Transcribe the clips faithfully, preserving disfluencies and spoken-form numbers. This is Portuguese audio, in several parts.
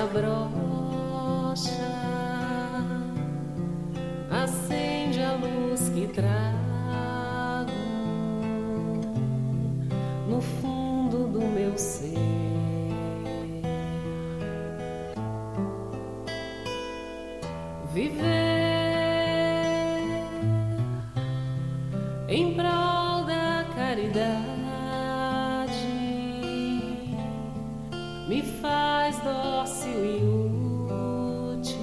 desabrocha, acende a luz que trago no fundo do meu ser. Viver em prol da caridade me faz dócil e útil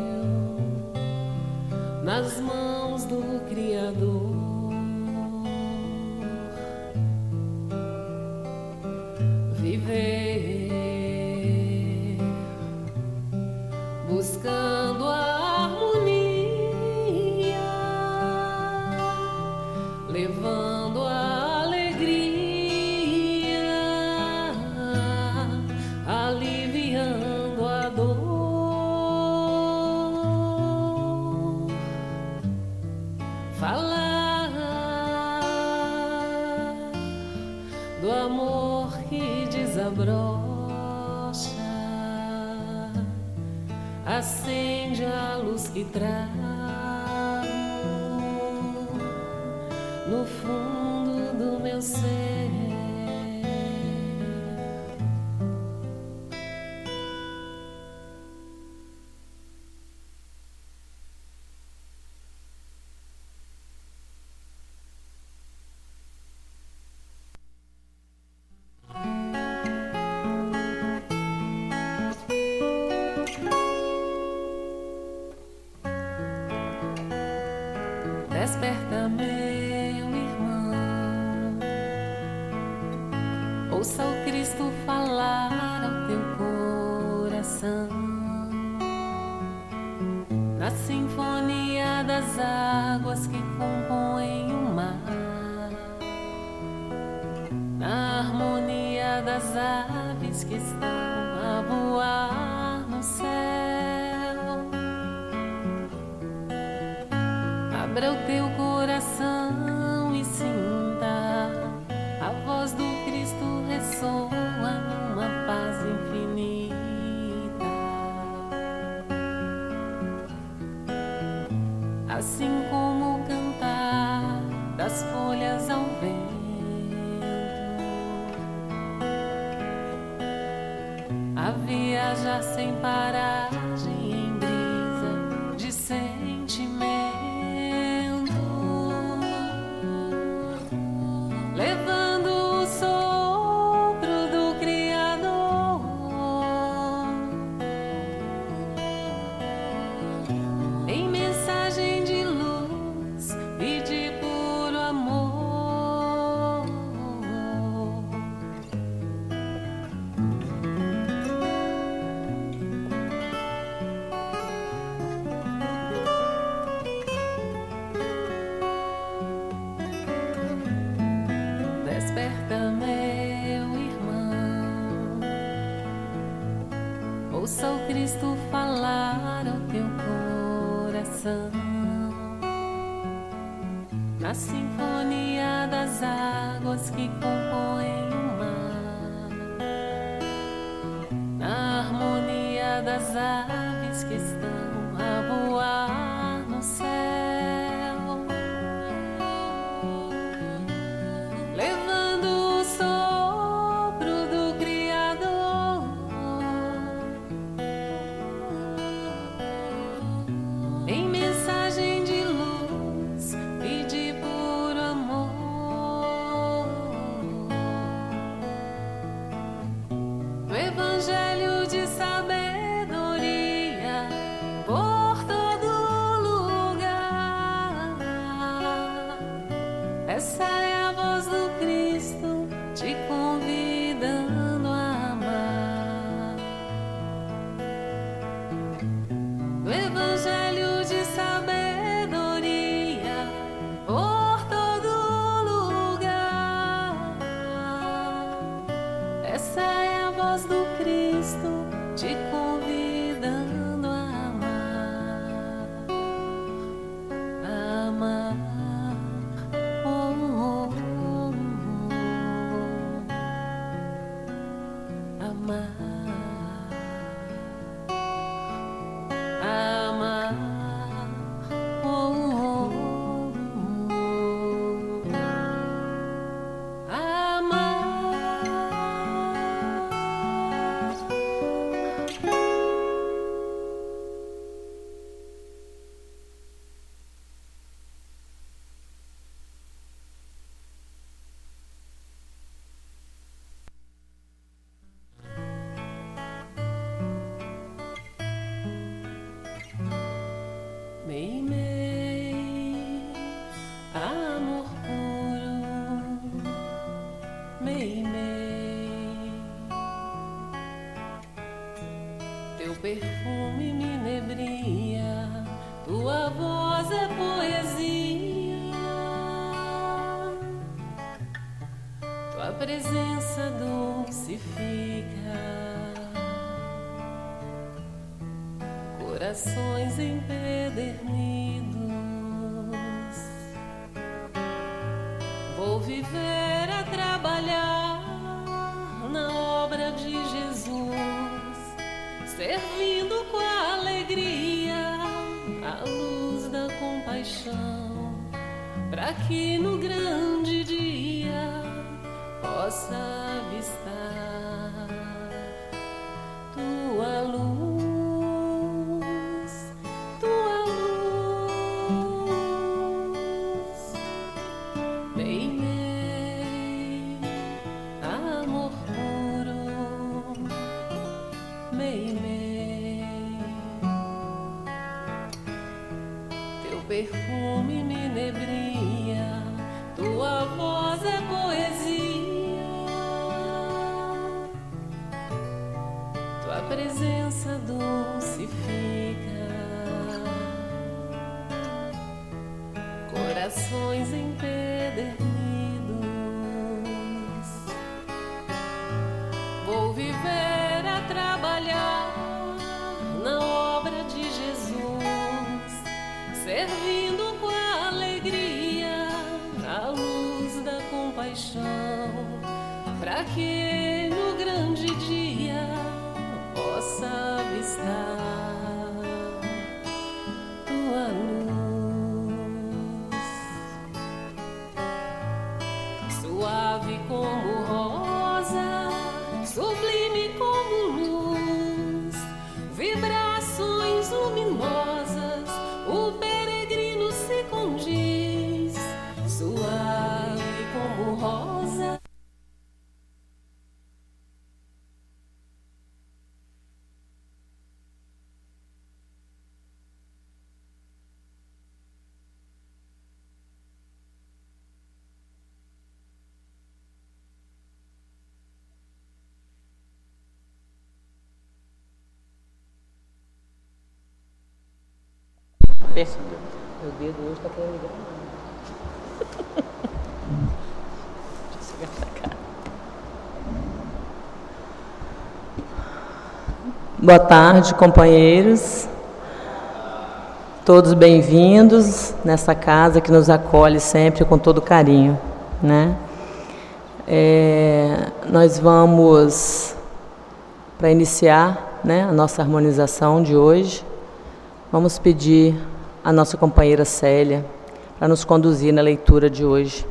nas mãos do Criador. Viver buscando a levando a alegria, aliviando a dor. Falar do amor que desabrocha, acende a luz que trago no fundo do meu ser. Desperta, meu irmão, ouça o Cristo falar ao teu coração, na sinfonia das águas que compõem o mar, na harmonia das aves que estão a voar no céu. Abra o teu coração e sinta a voz do Cristo ressoa numa paz infinita. Assim como o cantar das folhas ao vento, a viajar sem paragem em brisa de sentimento, levando o sopro do Criador, em mensagem de luz e de puro amor. Desperta, meu irmão, ouça o Cristo falar ao teu coração, na sinfonia das águas que compõem o mar, na harmonia das aves que estão a voar no céu, levando o sopro do Criador, em mensagem de luz e de puro amor. No evangelho de sabedoria por todo lugar, essa é a voz do Cristo te convidando a amar. No evangelho de sabedoria por todo lugar, essa é a voz do Cristo te convidando a amar, a amar. Oh, oh, oh, oh. Amar. Teu perfume me inebria, tua voz é poesia, tua presença dulcifica corações empedernidos. Vou viver a trabalhar na obra de Jesus, servindo com alegria a luz da compaixão, para que no grande dia possa avistar tua luz, tua luz. Meimei, amor puro, meimei, teu perfume me inebria, tua voz é poesia, tua presença dulcifica corações empedernidos. Vou viver a trabalhar na obra de Jesus, servindo com alegria a luz da compaixão, para que no grande dia possa avistar tua luz, suave como rosa, sublime como luz, vibrações luminosas, o peregrino se condiz, suave como rosa. Meu dedo hoje está querendo ligar. Deixa eu chegar pra cá. Boa tarde, companheiros. Todos bem-vindos nessa casa que nos acolhe sempre com todo carinho, né? É, nós vamos, para iniciar, né, a nossa harmonização de hoje, vamos pedir a nossa companheira Célia para nos conduzir na leitura de hoje.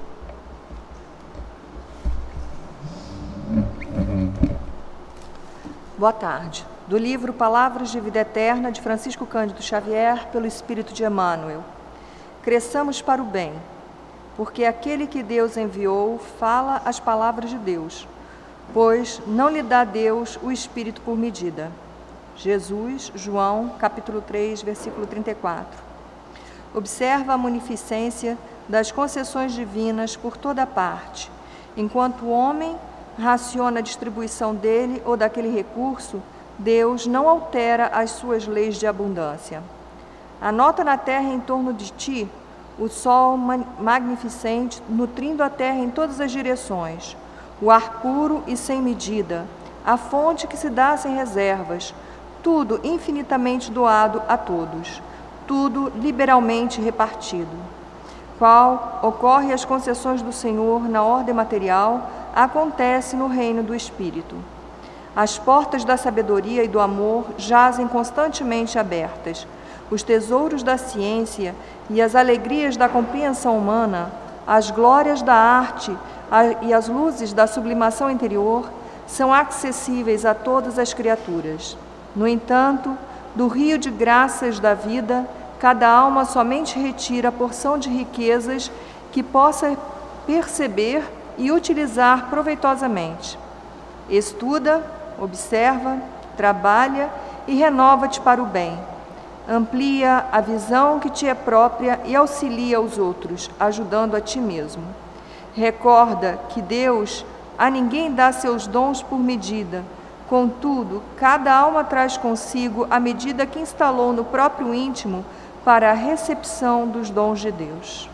Boa tarde. Do livro Palavras de Vida Eterna, de Francisco Cândido Xavier, pelo Espírito de Emmanuel. Cresçamos para o bem, porque aquele que Deus enviou fala as palavras de Deus, pois não lhe dá Deus o Espírito por medida. Jesus, João, capítulo três, versículo trinta e quatro. Observa a munificência das concessões divinas por toda parte. Enquanto o homem raciona a distribuição dele ou daquele recurso, Deus não altera as suas leis de abundância. Anota na terra em torno de ti o sol magnificente, nutrindo a terra em todas as direções, o ar puro e sem medida, a fonte que se dá sem reservas, tudo infinitamente doado a todos, tudo liberalmente repartido. Qual ocorre as concessões do Senhor na ordem material, acontece no reino do Espírito. As portas da sabedoria e do amor jazem constantemente abertas. Os tesouros da ciência e as alegrias da compreensão humana, as glórias da arte e as luzes da sublimação interior são acessíveis a todas as criaturas. No entanto, do rio de graças da vida, cada alma somente retira a porção de riquezas que possa perceber e utilizar proveitosamente. Estuda, observa, trabalha e renova-te para o bem. Amplia a visão que te é própria e auxilia os outros, ajudando a ti mesmo. Recorda que Deus a ninguém dá seus dons por medida, Contudo, cada alma traz consigo a medida que instalou no próprio íntimo para a recepção dos dons de Deus.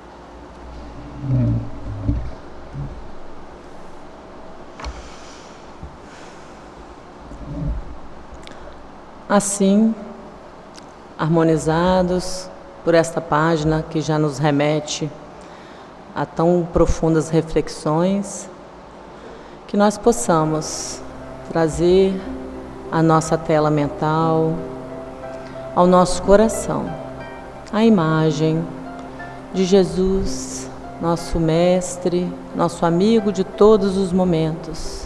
Assim, harmonizados por esta página que já nos remete a tão profundas reflexões, que nós possamos trazer a nossa tela mental, ao nosso coração, a imagem de Jesus, nosso mestre, nosso amigo de todos os momentos.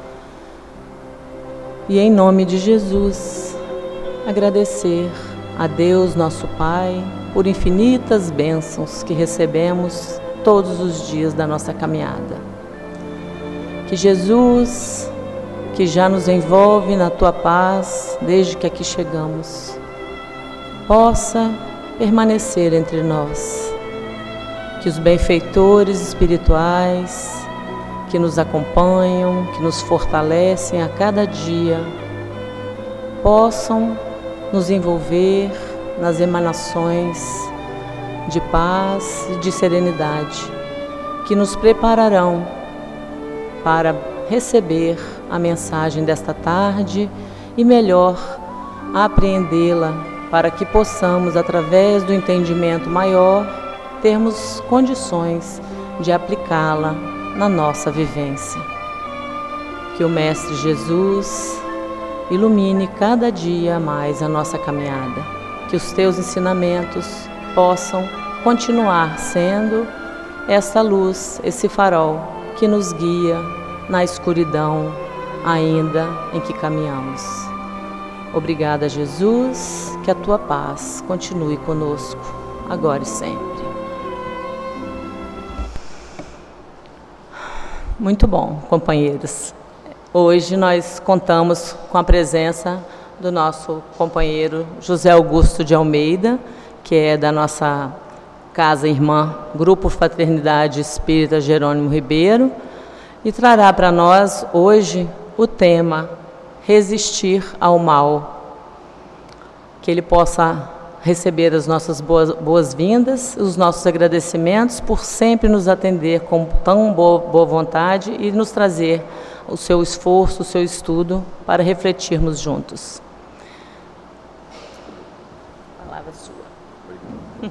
E em nome de Jesus, agradecer a Deus, nosso Pai, por infinitas bênçãos que recebemos todos os dias da nossa caminhada. Que Jesus, que já nos envolve na Tua paz desde que aqui chegamos, possa permanecer entre nós. Que os benfeitores espirituais que nos acompanham, que nos fortalecem a cada dia, possam nos envolver nas emanações de paz e de serenidade, que nos prepararão para receber a mensagem desta tarde e melhor apreendê-la, para que possamos, através do entendimento maior, termos condições de aplicá-la na nossa vivência. Que o Mestre Jesus ilumine cada dia mais a nossa caminhada, que os teus ensinamentos possam continuar sendo essa luz, esse farol que nos guia na escuridão ainda em que caminhamos. Obrigada, Jesus, que a tua paz continue conosco, agora e sempre. Muito bom, companheiros. Hoje nós contamos com a presença do nosso companheiro José Augusto de Almeida, que é da nossa casa irmã, Grupo Fraternidade Espírita Jerônimo Ribeiro, e trará para nós hoje o tema Resistir ao Mal. Que ele possa receber as nossas boas, boas-vindas, os nossos agradecimentos por sempre nos atender com tão boa, boa vontade e nos trazer o seu esforço, o seu estudo para refletirmos juntos. A palavra é sua.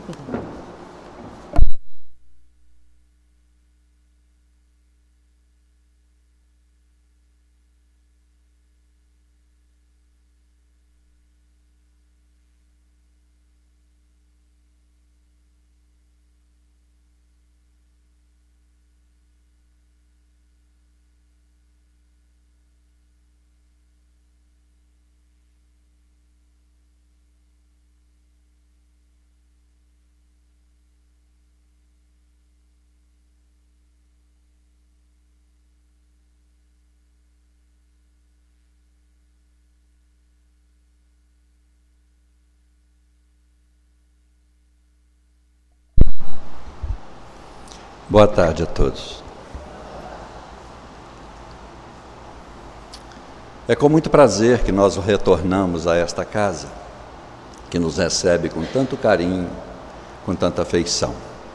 Boa tarde a todos. É com muito prazer que nós retornamos a esta casa, que nos recebe com tanto carinho, com tanta afeição.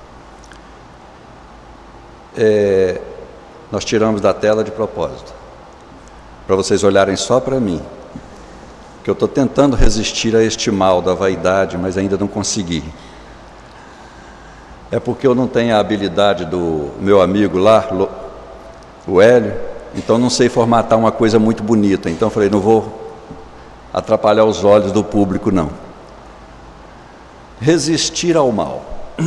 É, nós tiramos da tela de propósito, para vocês olharem só para mim, que eu estou tentando resistir a este mal da vaidade, mas ainda não consegui. É porque eu não tenho a habilidade do meu amigo lá, o Hélio, então não sei formatar uma coisa muito bonita. Então eu falei, não vou atrapalhar os olhos do público, não. Resistir ao mal.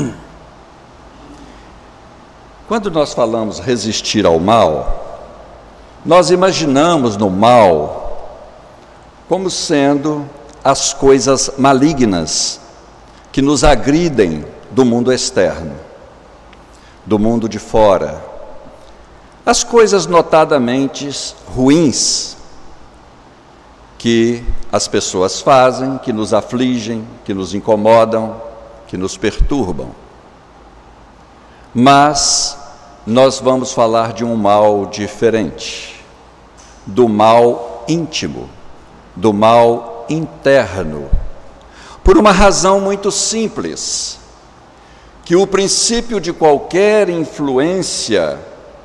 Quando nós falamos resistir ao mal, nós imaginamos no mal como sendo as coisas malignas que nos agridem do mundo externo, do mundo de fora. As coisas notadamente ruins que as pessoas fazem, que nos afligem, que nos incomodam, que nos perturbam. Mas nós vamos falar de um mal diferente, do mal íntimo, do mal interno, por uma razão muito simples, que o princípio de qualquer influência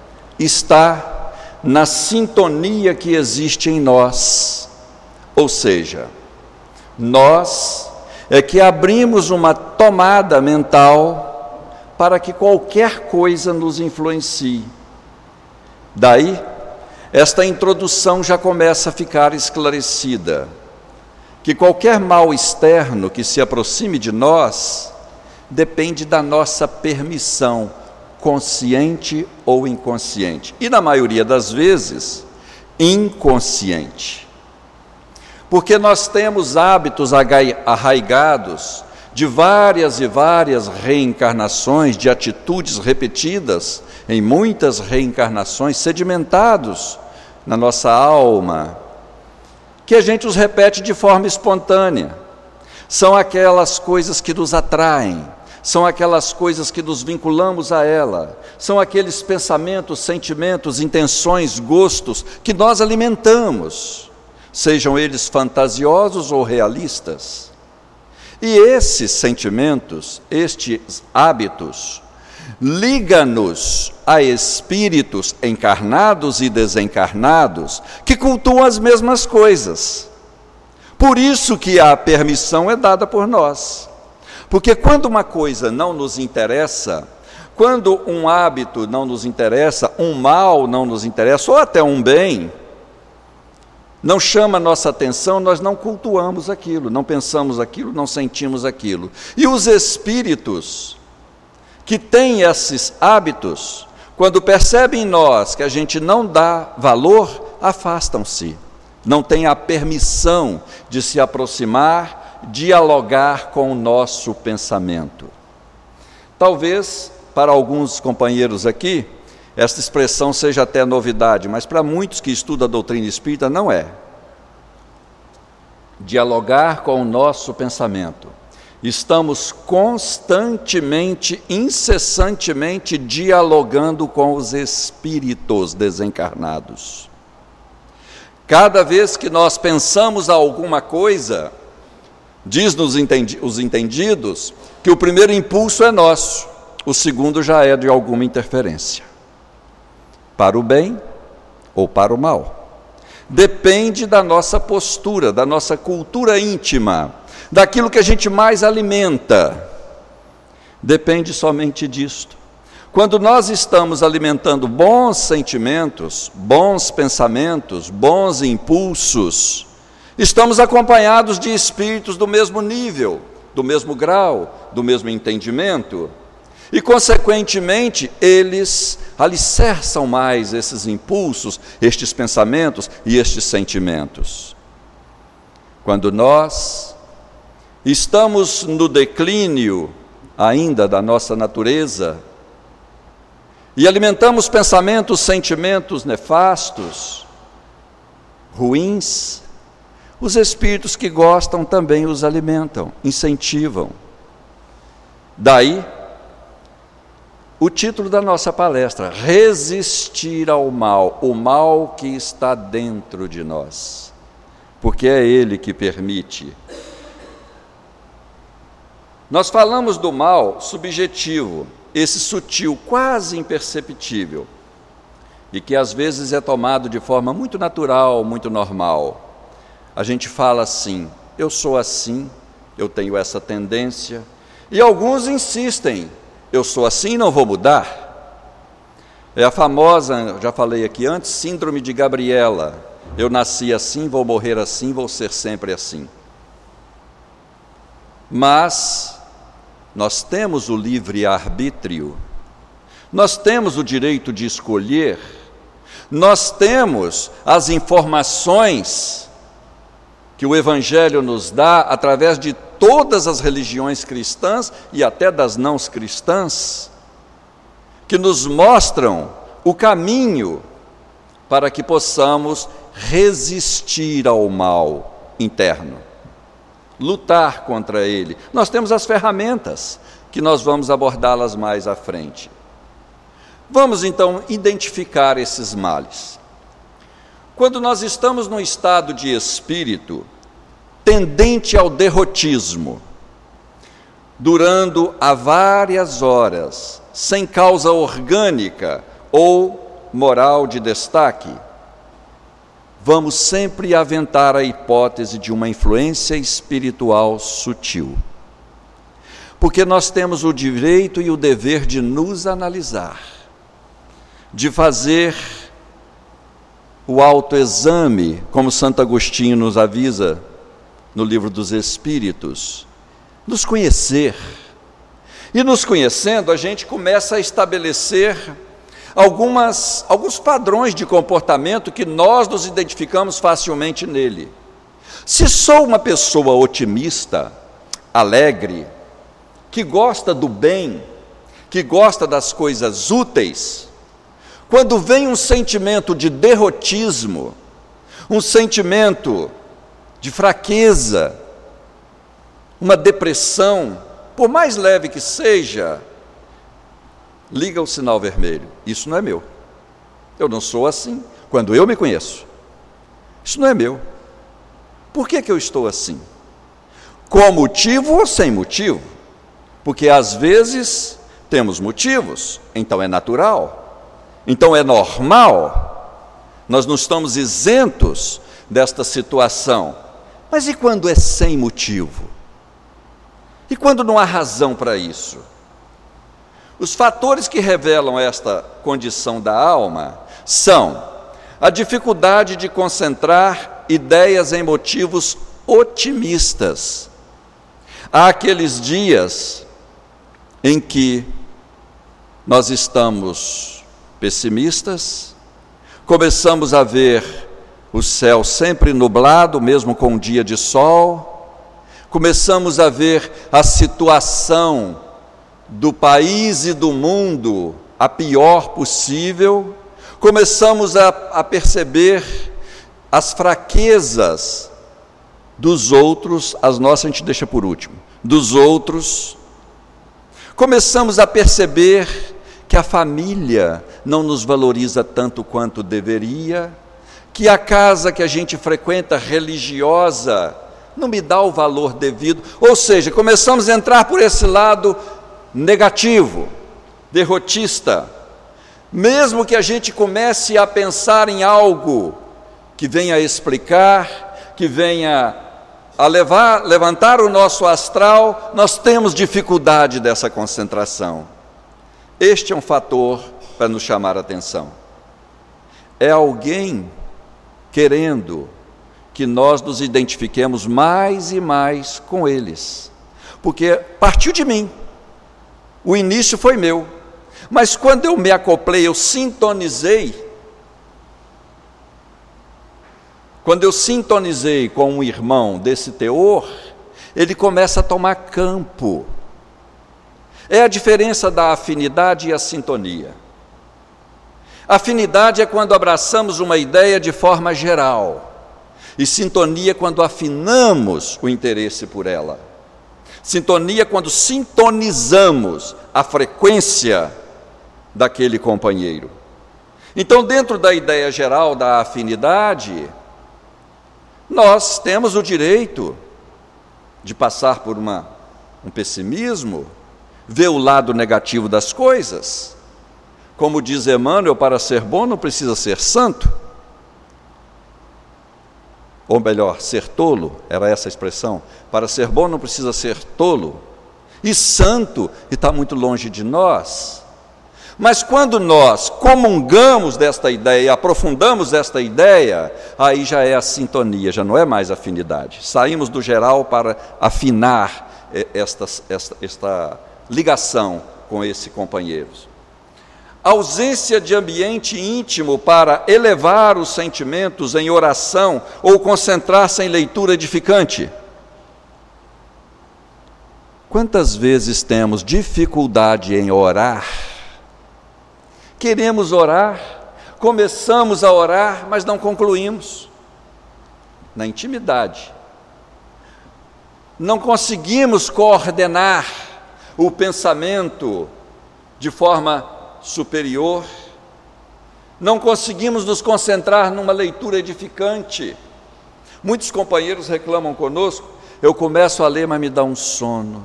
está na sintonia que existe em nós, ou seja, nós é que abrimos uma tomada mental para que qualquer coisa nos influencie. Daí, esta introdução já começa a ficar esclarecida, que qualquer mal externo que se aproxime de nós depende da nossa permissão, consciente ou inconsciente, e na maioria das vezes, inconsciente. Porque nós temos hábitos arraigados de várias e várias reencarnações, de atitudes repetidas em muitas reencarnações, sedimentados na nossa alma, que a gente os repete de forma espontânea. São aquelas coisas que nos atraem, são aquelas coisas que nos vinculamos a ela, são aqueles pensamentos, sentimentos, intenções, gostos que nós alimentamos, sejam eles fantasiosos ou realistas. E esses sentimentos, estes hábitos, liga-nos a espíritos encarnados e desencarnados que cultuam as mesmas coisas. Por isso que a permissão é dada por nós. Porque quando uma coisa não nos interessa, quando um hábito não nos interessa, um mal não nos interessa, ou até um bem, não chama a nossa atenção, nós não cultuamos aquilo, não pensamos aquilo, não sentimos aquilo. E os espíritos que têm esses hábitos, quando percebem em nós que a gente não dá valor, afastam-se. Não têm a permissão de se aproximar, dialogar com o nosso pensamento. Talvez, para alguns companheiros aqui, esta expressão seja até novidade, mas para muitos que estudam a doutrina espírita não é. Dialogar com o nosso pensamento. Estamos constantemente, incessantemente dialogando com os espíritos desencarnados. Cada vez que nós pensamos alguma coisa, diz-nos os entendidos que o primeiro impulso é nosso, o segundo já é de alguma interferência, para o bem ou para o mal. Depende da nossa postura, da nossa cultura íntima, daquilo que a gente mais alimenta. Depende somente disto. Quando nós estamos alimentando bons sentimentos, bons pensamentos, bons impulsos, estamos acompanhados de espíritos do mesmo nível, do mesmo grau, do mesmo entendimento, e, consequentemente, eles alicerçam mais esses impulsos, estes pensamentos e estes sentimentos. Quando nós estamos no declínio ainda da nossa natureza e alimentamos pensamentos, sentimentos nefastos, ruins, os espíritos que gostam também os alimentam, incentivam. Daí, o título da nossa palestra, resistir ao mal, o mal que está dentro de nós, porque é ele que permite. Nós falamos do mal subjetivo, esse sutil, quase imperceptível, e que às vezes é tomado de forma muito natural, muito normal. A gente fala assim, eu sou assim, eu tenho essa tendência, e alguns insistem, eu sou assim e não vou mudar. É a famosa, já falei aqui antes, síndrome de Gabriela. Eu nasci assim, vou morrer assim, vou ser sempre assim. Mas nós temos o livre-arbítrio, nós temos o direito de escolher, nós temos as informações que o Evangelho nos dá através de todas as religiões cristãs e até das não cristãs, que nos mostram o caminho para que possamos resistir ao mal interno, lutar contra ele. Nós temos as ferramentas, que nós vamos abordá-las mais à frente. Vamos então identificar esses males. Quando nós estamos num estado de espírito tendente ao derrotismo, durando há várias horas, sem causa orgânica ou moral de destaque, vamos sempre aventar a hipótese de uma influência espiritual sutil. Porque nós temos o direito e o dever de nos analisar, de fazer o autoexame, como Santo Agostinho nos avisa no Livro dos Espíritos, nos conhecer. E nos conhecendo, a gente começa a estabelecer algumas, alguns padrões de comportamento que nós nos identificamos facilmente nele. Se sou uma pessoa otimista, alegre, que gosta do bem, que gosta das coisas úteis, quando vem um sentimento de derrotismo, um sentimento de fraqueza, uma depressão, por mais leve que seja, liga o sinal vermelho. Isso não é meu. Eu não sou assim quando eu me conheço. Isso não é meu. Por que que eu estou assim? Com motivo ou sem motivo? Porque às vezes temos motivos, então é natural, então é normal. Nós não estamos isentos desta situação. Mas e quando é sem motivo? E quando não há razão para isso? Os fatores que revelam esta condição da alma são a dificuldade de concentrar ideias em motivos otimistas. Há aqueles dias em que nós estamos pessimistas, começamos a ver o céu sempre nublado, mesmo com um dia de sol, começamos a ver a situação do país e do mundo a pior possível, começamos a, a perceber as fraquezas dos outros, as nossas a gente deixa por último, dos outros, começamos a perceber que a família não nos valoriza tanto quanto deveria, que a casa que a gente frequenta religiosa não me dá o valor devido, ou seja, começamos a entrar por esse lado negativo, derrotista, mesmo que a gente comece a pensar em algo que venha a explicar, que venha a levar, levantar o nosso astral, nós temos dificuldade dessa concentração. Este é um fator para nos chamar a atenção. É alguém querendo que nós nos identifiquemos mais e mais com eles, porque partiu de mim, o início foi meu, mas quando eu me acoplei, eu sintonizei, quando eu sintonizei com um irmão desse teor, ele começa a tomar campo. É a diferença da afinidade e a sintonia. Afinidade é quando abraçamos uma ideia de forma geral, e sintonia quando afinamos o interesse por ela. Sintonia quando sintonizamos a frequência daquele companheiro. Então, dentro da ideia geral da afinidade, nós temos o direito de passar por uma, um pessimismo, ver o lado negativo das coisas. Como diz Emmanuel, para ser bom não precisa ser santo. Ou melhor, ser tolo, era essa a expressão. Para ser bom não precisa ser tolo. E santo está muito longe de nós. Mas quando nós comungamos desta ideia, aprofundamos esta ideia, aí já é a sintonia, já não é mais afinidade. Saímos do geral para afinar esta, esta, esta ligação com esse companheiro. A ausência de ambiente íntimo para elevar os sentimentos em oração ou concentrar-se em leitura edificante. Quantas vezes temos dificuldade em orar? Queremos orar, começamos a orar, mas não concluímos. Na intimidade. Não conseguimos coordenar o pensamento de forma superior, Não conseguimos nos concentrar numa leitura edificante. Muitos companheiros reclamam conosco, eu começo a ler, mas me dá um sono.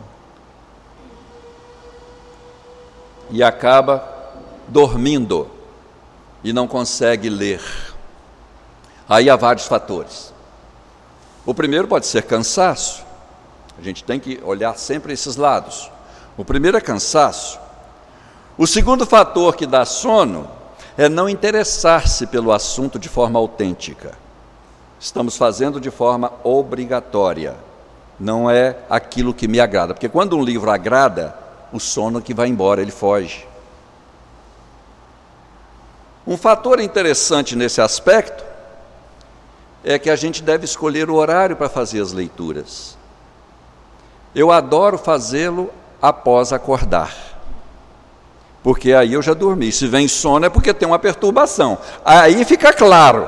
E acaba dormindo e não consegue ler. Aí há vários fatores. O primeiro pode ser cansaço. A gente tem que olhar sempre esses lados. O primeiro é cansaço. O segundo fator que dá sono é não interessar-se pelo assunto de forma autêntica. Estamos fazendo de forma obrigatória. Não é aquilo que me agrada. Porque quando um livro agrada, o sono que vai embora, ele foge. Um fator interessante nesse aspecto é que a gente deve escolher o horário para fazer as leituras. Eu adoro fazê-lo após acordar, porque aí eu já dormi. Se vem sono é porque tem uma perturbação. Aí fica claro.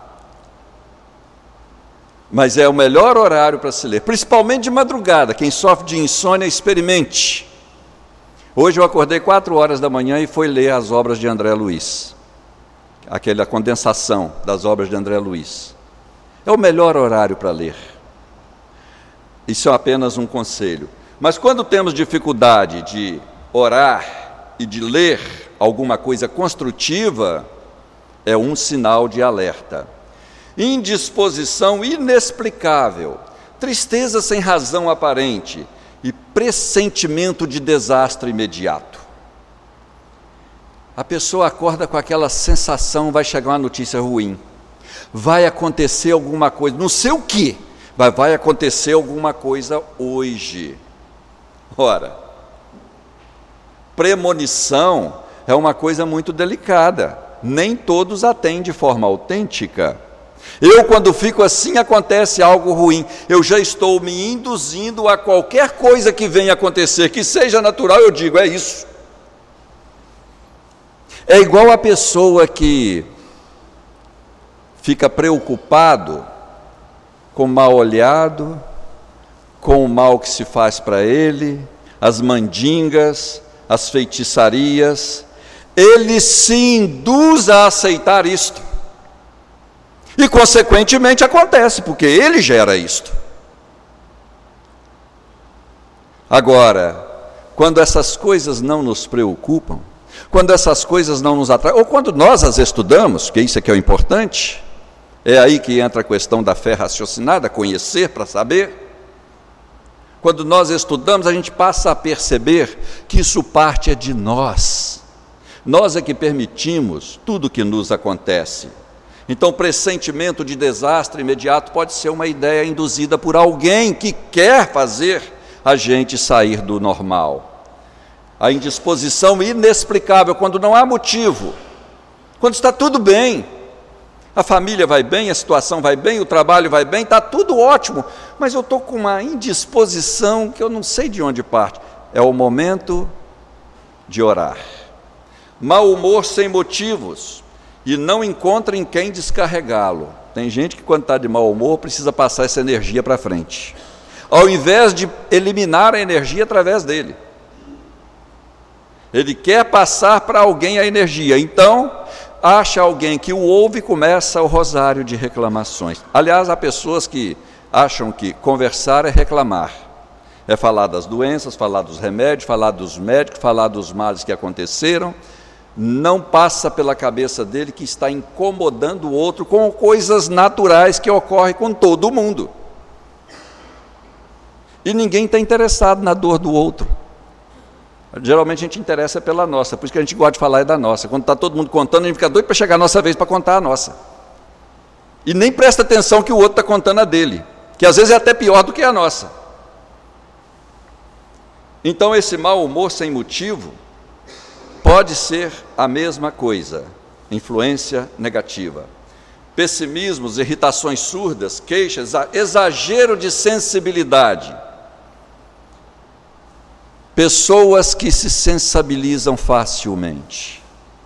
Mas é o melhor horário para se ler, principalmente de madrugada. Quem sofre de insônia, experimente. Hoje eu acordei quatro horas da manhã e fui ler as obras de André Luiz. Aquela condensação das obras de André Luiz. É o melhor horário para ler. Isso é apenas um conselho. Mas quando temos dificuldade de orar e de ler alguma coisa construtiva, é um sinal de alerta. Indisposição inexplicável, tristeza sem razão aparente e pressentimento de desastre imediato. A pessoa acorda com aquela sensação, vai chegar uma notícia ruim, vai acontecer alguma coisa, não sei o que, mas vai acontecer alguma coisa hoje. Ora, premonição é uma coisa muito delicada, nem todos a têm de forma autêntica. Eu, quando fico assim, acontece algo ruim, eu já estou me induzindo a qualquer coisa que venha acontecer, que seja natural, eu digo, é isso. É igual a pessoa que fica preocupado com o mal olhado, com o mal que se faz para ele, as mandingas, as feitiçarias, ele se induz a aceitar isto. E, consequentemente, acontece, porque ele gera isto. Agora, quando essas coisas não nos preocupam, quando essas coisas não nos atraem, ou quando nós as estudamos, que isso é que é o importante, é aí que entra a questão da fé raciocinada, conhecer para saber. Quando nós estudamos, a gente passa a perceber que isso parte é de nós. Nós é que permitimos tudo que nos acontece. Então, pressentimento de desastre imediato pode ser uma ideia induzida por alguém que quer fazer a gente sair do normal. A indisposição inexplicável, quando não há motivo, quando está tudo bem, a família vai bem, a situação vai bem, o trabalho vai bem, está tudo ótimo, mas eu estou com uma indisposição que eu não sei de onde parte. É o momento de orar. Mau humor sem motivos, e não encontra em quem descarregá-lo. Tem gente que, quando está de mau humor, precisa passar essa energia para frente, ao invés de eliminar a energia através dele. Ele quer passar para alguém a energia, então acha alguém que o ouve e começa o rosário de reclamações. Aliás, há pessoas que acham que conversar é reclamar, é falar das doenças, falar dos remédios, falar dos médicos, falar dos males que aconteceram. Não passa pela cabeça dele que está incomodando o outro com coisas naturais que ocorrem com todo mundo. E ninguém está interessado na dor do outro. Geralmente a gente interessa pela nossa, por isso que a gente gosta de falar é da nossa. Quando está todo mundo contando, a gente fica doido para chegar a nossa vez para contar a nossa. E nem presta atenção que o outro está contando a dele, que às vezes é até pior do que a nossa. Então esse mau humor sem motivo pode ser a mesma coisa, influência negativa. Pessimismos, irritações surdas, queixas, exagero de sensibilidade. Pessoas que se sensibilizam facilmente.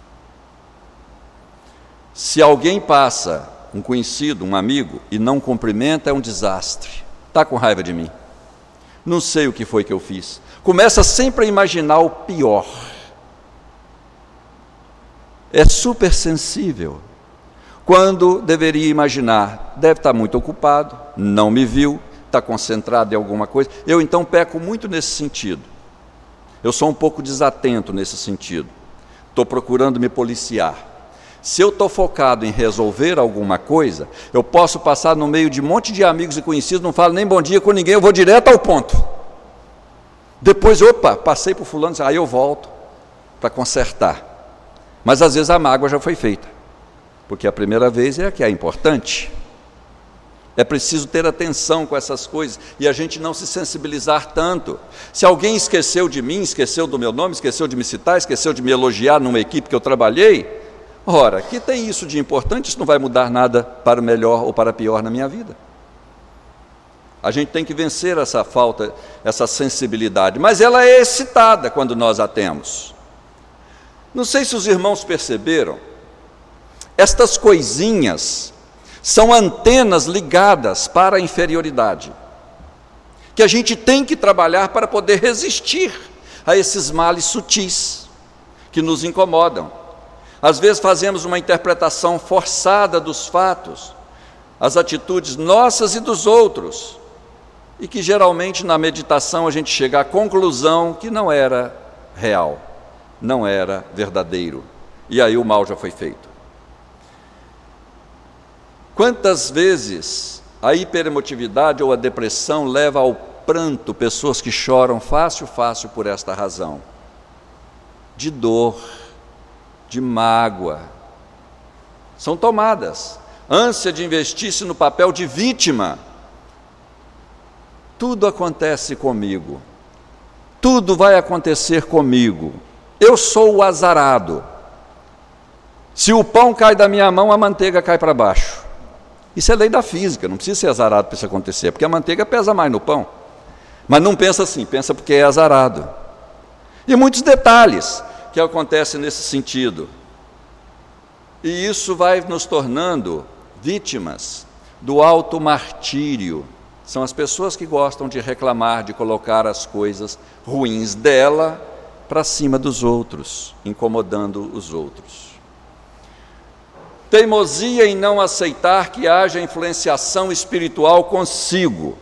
Se alguém passa, um conhecido, um amigo, e não cumprimenta, é um desastre. Está com raiva de mim. Não sei o que foi que eu fiz. Começa sempre a imaginar o pior. é super sensível, quando deveria imaginar, deve estar muito ocupado, não me viu, está concentrado em alguma coisa. Eu então peco muito nesse sentido. Eu sou um pouco desatento nesse sentido. Estou procurando me policiar. Se eu estou focado em resolver alguma coisa, eu posso passar no meio de um monte de amigos e conhecidos, não falo nem bom dia com ninguém, eu vou direto ao ponto. Depois, opa, passei por fulano, aí eu volto para consertar. Mas às vezes a mágoa já foi feita, porque a primeira vez é a que é importante. É preciso ter atenção com essas coisas e a gente não se sensibilizar tanto. Se alguém esqueceu de mim, esqueceu do meu nome, esqueceu de me citar, esqueceu de me elogiar numa equipe que eu trabalhei, ora, que tem isso de importante? Isso não vai mudar nada para o melhor ou para pior na minha vida. A gente tem que vencer essa falta, essa sensibilidade, mas ela é excitada quando nós a temos. Não sei se os irmãos perceberam, estas coisinhas são antenas ligadas para a inferioridade, que a gente tem que trabalhar para poder resistir a esses males sutis que nos incomodam. Às vezes fazemos uma interpretação forçada dos fatos, as atitudes nossas e dos outros, e que geralmente na meditação a gente chega à conclusão que não era real, não era verdadeiro, e aí o mal já foi feito. Quantas vezes a hiperemotividade ou a depressão leva ao pranto pessoas que choram fácil, fácil por esta razão, de dor, de mágoa, são tomadas, ânsia de investir-se no papel de vítima. Tudo acontece comigo, tudo vai acontecer comigo, eu sou o azarado, se o pão cai da minha mão, a manteiga cai para baixo. Isso é lei da física, não precisa ser azarado para isso acontecer, porque a manteiga pesa mais no pão. Mas não pensa assim, pensa porque é azarado. E muitos detalhes que acontecem nesse sentido. E isso vai nos tornando vítimas do automartírio. São as pessoas que gostam de reclamar, de colocar as coisas ruins dela para cima dos outros, incomodando os outros. Teimosia em não aceitar que haja influenciação espiritual consigo.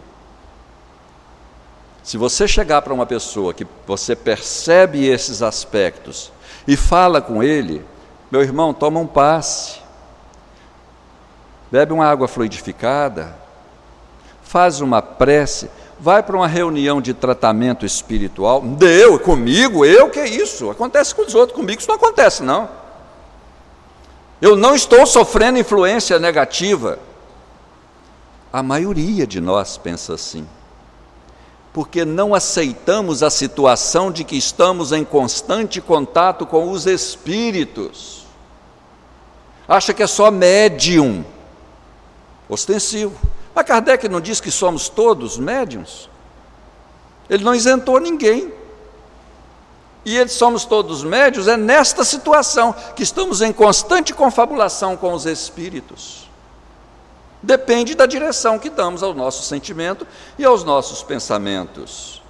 Se você chegar para uma pessoa que você percebe esses aspectos e fala com ele, meu irmão, toma um passe, bebe uma água fluidificada, faz uma prece, vai para uma reunião de tratamento espiritual. Eu, comigo, eu, que é isso? Acontece com os outros, comigo isso não acontece não. Eu não estou sofrendo influência negativa. A maioria de nós pensa assim, porque não aceitamos a situação de que estamos em constante contato com os espíritos. Acha que é só médium, ostensivo. Mas Kardec não diz que somos todos médiums? Ele não isentou ninguém. E eles somos todos médios, é nesta situação que estamos em constante confabulação com os espíritos. Depende da direção que damos ao nosso sentimento e aos nossos pensamentos.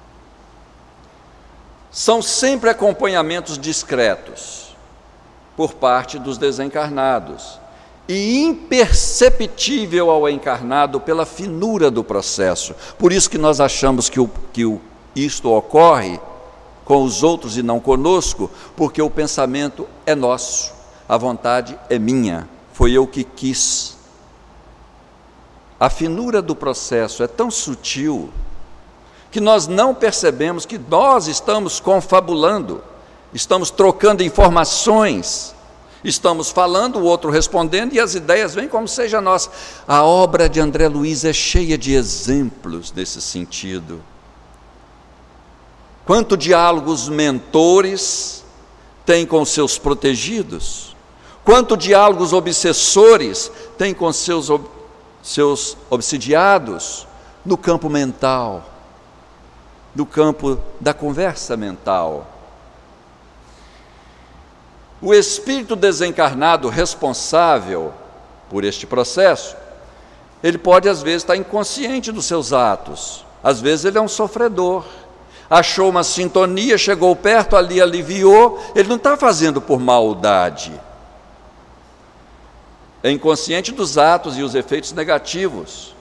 São sempre acompanhamentos discretos por parte dos desencarnados e imperceptível ao encarnado pela finura do processo. Por isso que nós achamos que, o, que o, isto ocorre com os outros e não conosco, porque o pensamento é nosso, a vontade é minha, foi eu que quis. A finura do processo é tão sutil que nós não percebemos que nós estamos confabulando, estamos trocando informações, estamos falando, o outro respondendo e as ideias vêm como seja nossa. A obra de André Luiz é cheia de exemplos nesse sentido. Quanto diálogos mentores tem com seus protegidos? Quanto diálogos obsessores tem com seus, ob, seus obsidiados? No campo mental, no campo da conversa mental. O espírito desencarnado responsável por este processo, ele pode às vezes estar inconsciente dos seus atos, às vezes ele é um sofredor, achou uma sintonia, chegou perto, ali aliviou. Ele não está fazendo por maldade. É inconsciente dos atos e os efeitos negativos.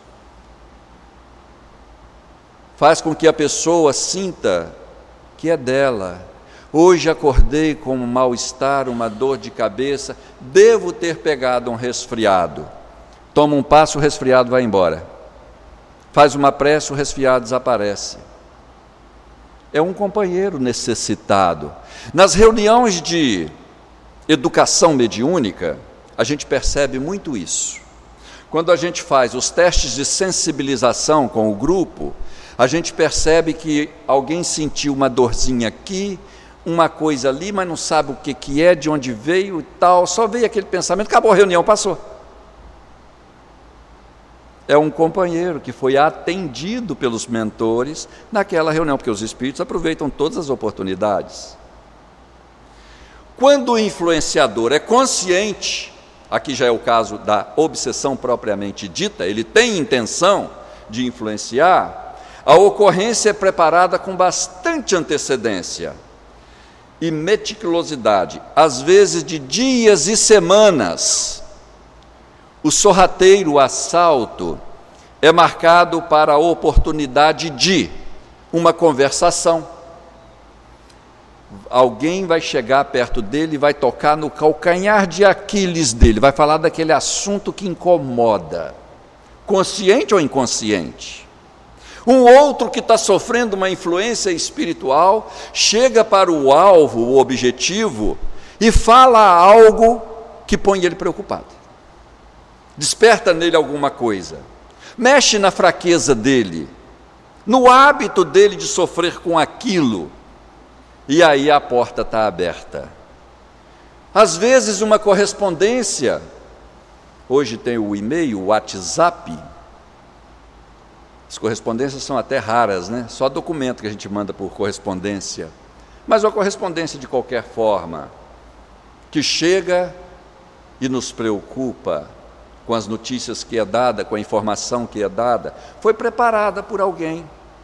Faz com que a pessoa sinta que é dela. Hoje acordei com um mal-estar, uma dor de cabeça, devo ter pegado um resfriado. Toma um passo, o resfriado vai embora. Faz uma prece, o resfriado desaparece. É um companheiro necessitado. Nas reuniões de educação mediúnica, a gente percebe muito isso. Quando a gente faz os testes de sensibilização com o grupo, a gente percebe que alguém sentiu uma dorzinha aqui, uma coisa ali, mas não sabe o que, que é, de onde veio e tal, só veio aquele pensamento, acabou a reunião, passou. É um companheiro que foi atendido pelos mentores naquela reunião, porque os espíritos aproveitam todas as oportunidades. Quando o influenciador é consciente, aqui já é o caso da obsessão propriamente dita, ele tem intenção de influenciar, a ocorrência é preparada com bastante antecedência e meticulosidade, às vezes de dias e semanas. O sorrateiro assalto é marcado para a oportunidade de uma conversação. Alguém vai chegar perto dele e vai tocar no calcanhar de Aquiles dele, vai falar daquele assunto que incomoda, consciente ou inconsciente. Um outro que está sofrendo uma influência espiritual, chega para o alvo, o objetivo, e fala algo que põe ele preocupado. Desperta nele alguma coisa, mexe na fraqueza dele, no hábito dele de sofrer com aquilo, e aí a porta está aberta. Às vezes uma correspondência, hoje tem o e-mail, o WhatsApp, as correspondências são até raras, né? Só documento que a gente manda por correspondência, mas uma correspondência de qualquer forma, que chega e nos preocupa, com as notícias que é dada, com a informação que é dada, foi preparada por alguém.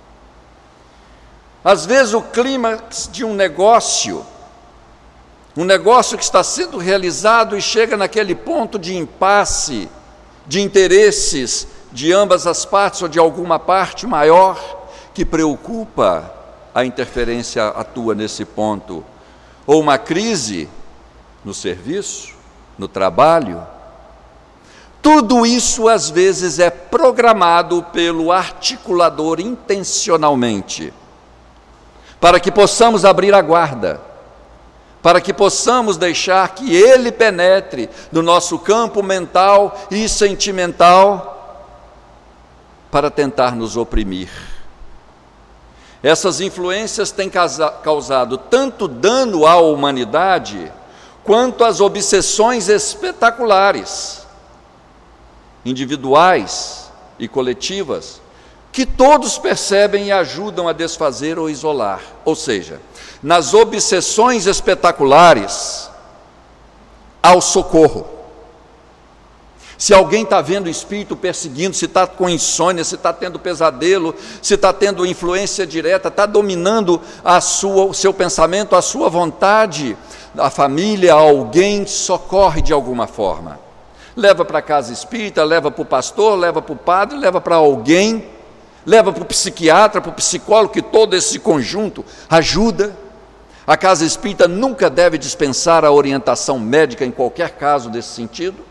Às vezes o clímax de um negócio, um negócio que está sendo realizado e chega naquele ponto de impasse, de interesses de ambas as partes ou de alguma parte maior, que preocupa, a interferência atua nesse ponto. Ou uma crise no serviço, no trabalho. Tudo isso às vezes é programado pelo articulador intencionalmente, para que possamos abrir a guarda, para que possamos deixar que ele penetre no nosso campo mental e sentimental, para tentar nos oprimir. Essas influências têm causado tanto dano à humanidade, quanto as obsessões espetaculares, individuais e coletivas, que todos percebem e ajudam a desfazer ou isolar. Ou seja, nas obsessões espetaculares, há o socorro. Se alguém está vendo o espírito perseguindo, se está com insônia, se está tendo pesadelo, se está tendo influência direta, está dominando a sua, o seu pensamento, a sua vontade, a família, alguém socorre de alguma forma. Leva para a casa espírita, leva para o pastor, leva para o padre, leva para alguém, leva para o psiquiatra, para o psicólogo, que todo esse conjunto ajuda. A casa espírita nunca deve dispensar a orientação médica em qualquer caso desse sentido.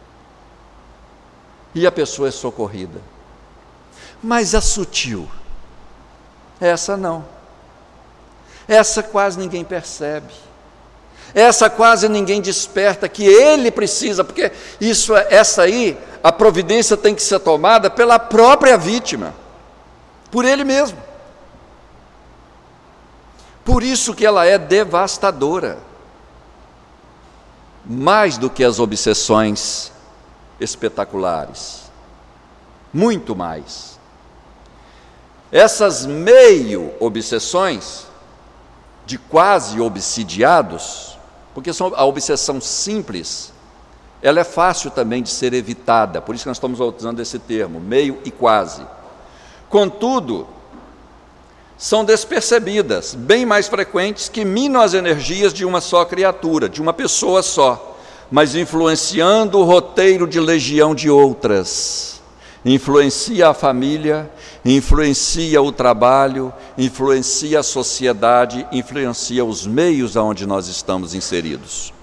E a pessoa é socorrida. Mas a sutil, essa não. Essa quase ninguém percebe. Essa quase ninguém desperta que ele precisa, porque isso, essa aí, a providência tem que ser tomada pela própria vítima, por ele mesmo. Por isso que ela é devastadora, mais do que as obsessões espetaculares, muito mais. Essas meio obsessões, de quase obsidiados, porque são, a obsessão simples, ela é fácil também de ser evitada, por isso que nós estamos usando esse termo, meio e quase. Contudo, são despercebidas, bem mais frequentes, que minam as energias de uma só criatura, de uma pessoa só, mas influenciando o roteiro de legião de outras. Influencia a família, influencia o trabalho, influencia a sociedade, influencia os meios aonde nós estamos inseridos.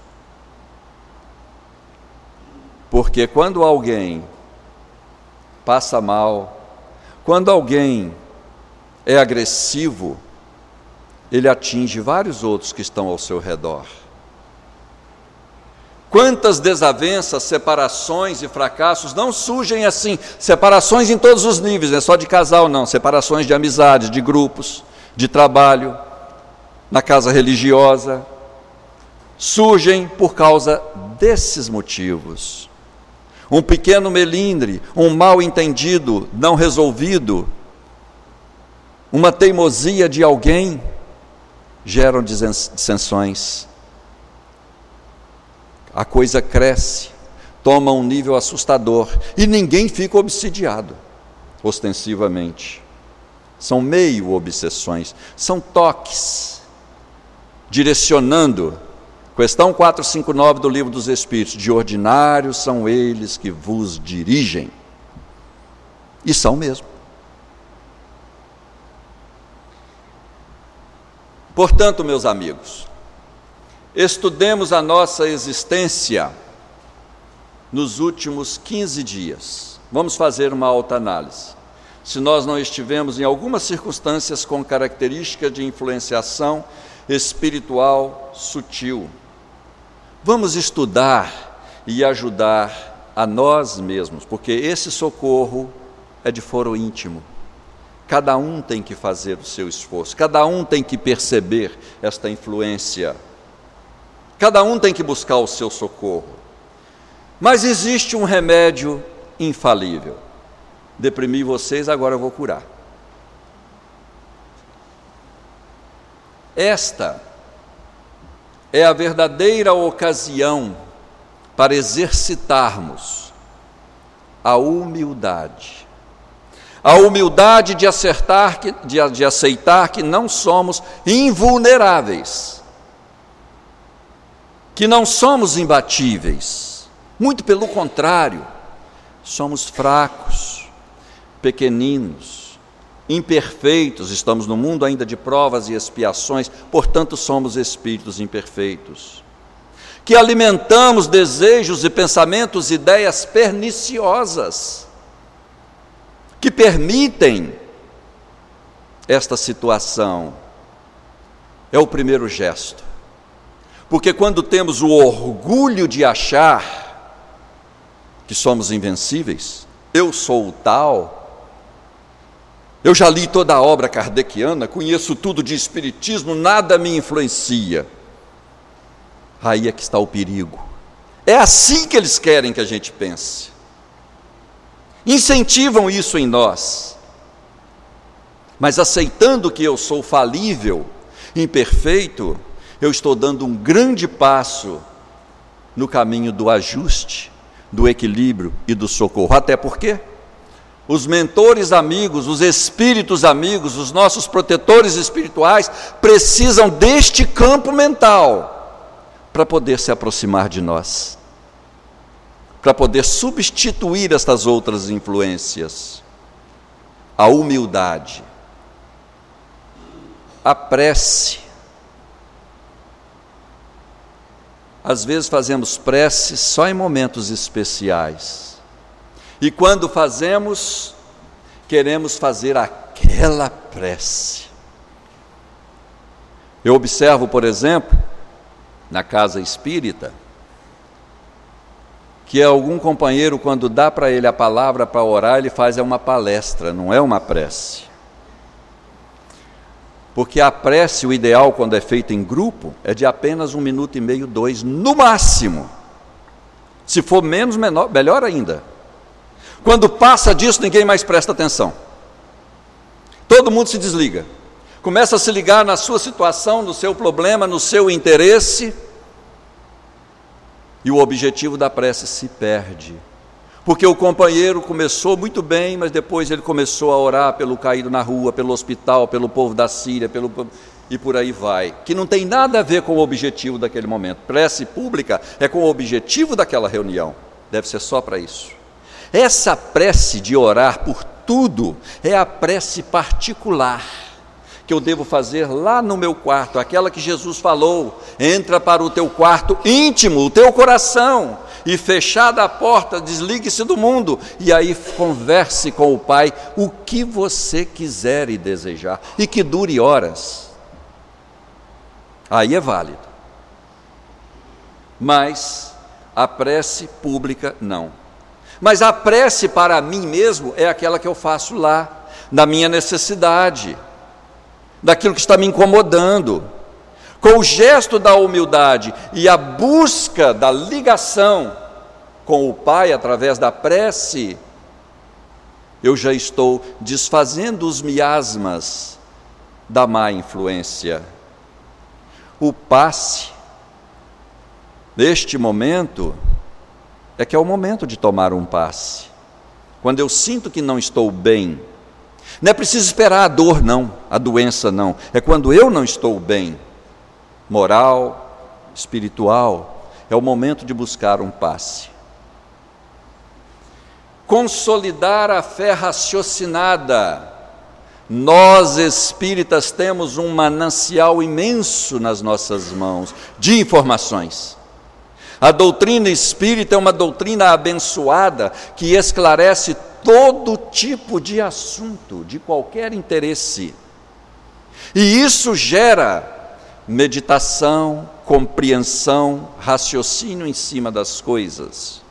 Porque quando alguém passa mal, quando alguém é agressivo, ele atinge vários outros que estão ao seu redor. Quantas desavenças, separações e fracassos não surgem assim? Separações em todos os níveis, não é só de casal não, separações de amizades, de grupos, de trabalho, na casa religiosa, surgem por causa desses motivos. Um pequeno melindre, um mal entendido, não resolvido, uma teimosia de alguém, geram dissensões. A coisa cresce, toma um nível assustador, e ninguém fica obsidiado, ostensivamente. São meio obsessões, são toques, direcionando. Questão quatrocentos e cinquenta e nove do Livro dos Espíritos: de ordinário são eles que vos dirigem. E são mesmo. Portanto, meus amigos, estudemos a nossa existência nos últimos quinze dias. Vamos fazer uma autoanálise. Se nós não estivemos em algumas circunstâncias com características de influenciação espiritual sutil, vamos estudar e ajudar a nós mesmos, porque esse socorro é de foro íntimo. Cada um tem que fazer o seu esforço, cada um tem que perceber esta influência, cada um tem que buscar o seu socorro. Mas existe um remédio infalível. Deprimi vocês, agora eu vou curar. Esta é a verdadeira ocasião para exercitarmos a humildade. A humildade de, acertar que, de, de aceitar que não somos invulneráveis, que não somos imbatíveis. Muito pelo contrário, somos fracos, pequeninos, imperfeitos, estamos no mundo ainda de provas e expiações, portanto somos espíritos imperfeitos, que alimentamos desejos e pensamentos, ideias perniciosas, que permitem esta situação. É o primeiro gesto, porque quando temos o orgulho de achar que somos invencíveis, eu sou o tal, eu já li toda a obra kardeciana, conheço tudo de espiritismo, nada me influencia. Aí é que está o perigo. É assim que eles querem que a gente pense. Incentivam isso em nós. Mas aceitando que eu sou falível, imperfeito, eu estou dando um grande passo no caminho do ajuste, do equilíbrio e do socorro. Até porque os mentores amigos, os espíritos amigos, os nossos protetores espirituais precisam deste campo mental para poder se aproximar de nós, para poder substituir estas outras influências. A humildade, a prece. Às vezes fazemos prece só em momentos especiais. E quando fazemos, queremos fazer aquela prece. Eu observo, por exemplo, na casa espírita, que algum companheiro, quando dá para ele a palavra para orar, ele faz é uma palestra, não é uma prece. Porque a prece, o ideal, quando é feita em grupo, é de apenas um minuto e meio, dois, no máximo. Se for menos, menor, melhor ainda. Quando passa disso, ninguém mais presta atenção. Todo mundo se desliga. Começa a se ligar na sua situação, no seu problema, no seu interesse. E o objetivo da prece se perde. Porque o companheiro começou muito bem, mas depois ele começou a orar pelo caído na rua, pelo hospital, pelo povo da Síria, pelo... e por aí vai, que não tem nada a ver com o objetivo daquele momento. Prece pública é com o objetivo daquela reunião, deve ser só para isso. Essa prece de orar por tudo é a prece particular, que eu devo fazer lá no meu quarto, aquela que Jesus falou: entra para o teu quarto íntimo, o teu coração, e fechada a porta, desligue-se do mundo, e aí converse com o Pai o que você quiser e desejar, e que dure horas. Aí é válido. Mas a prece pública não. Mas a prece para mim mesmo é aquela que eu faço lá, na minha necessidade, daquilo que está me incomodando, com o gesto da humildade e a busca da ligação com o Pai através da prece, eu já estou desfazendo os miasmas da má influência. O passe, neste momento, é que é o momento de tomar um passe. Quando eu sinto que não estou bem, não é preciso esperar a dor não, a doença não, é quando eu não estou bem, moral, espiritual, é o momento de buscar um passe. Consolidar a fé raciocinada. Nós espíritas temos um manancial imenso nas nossas mãos de informações. A doutrina espírita é uma doutrina abençoada que esclarece todo tipo de assunto, de qualquer interesse. E isso gera meditação, compreensão, raciocínio em cima das coisas.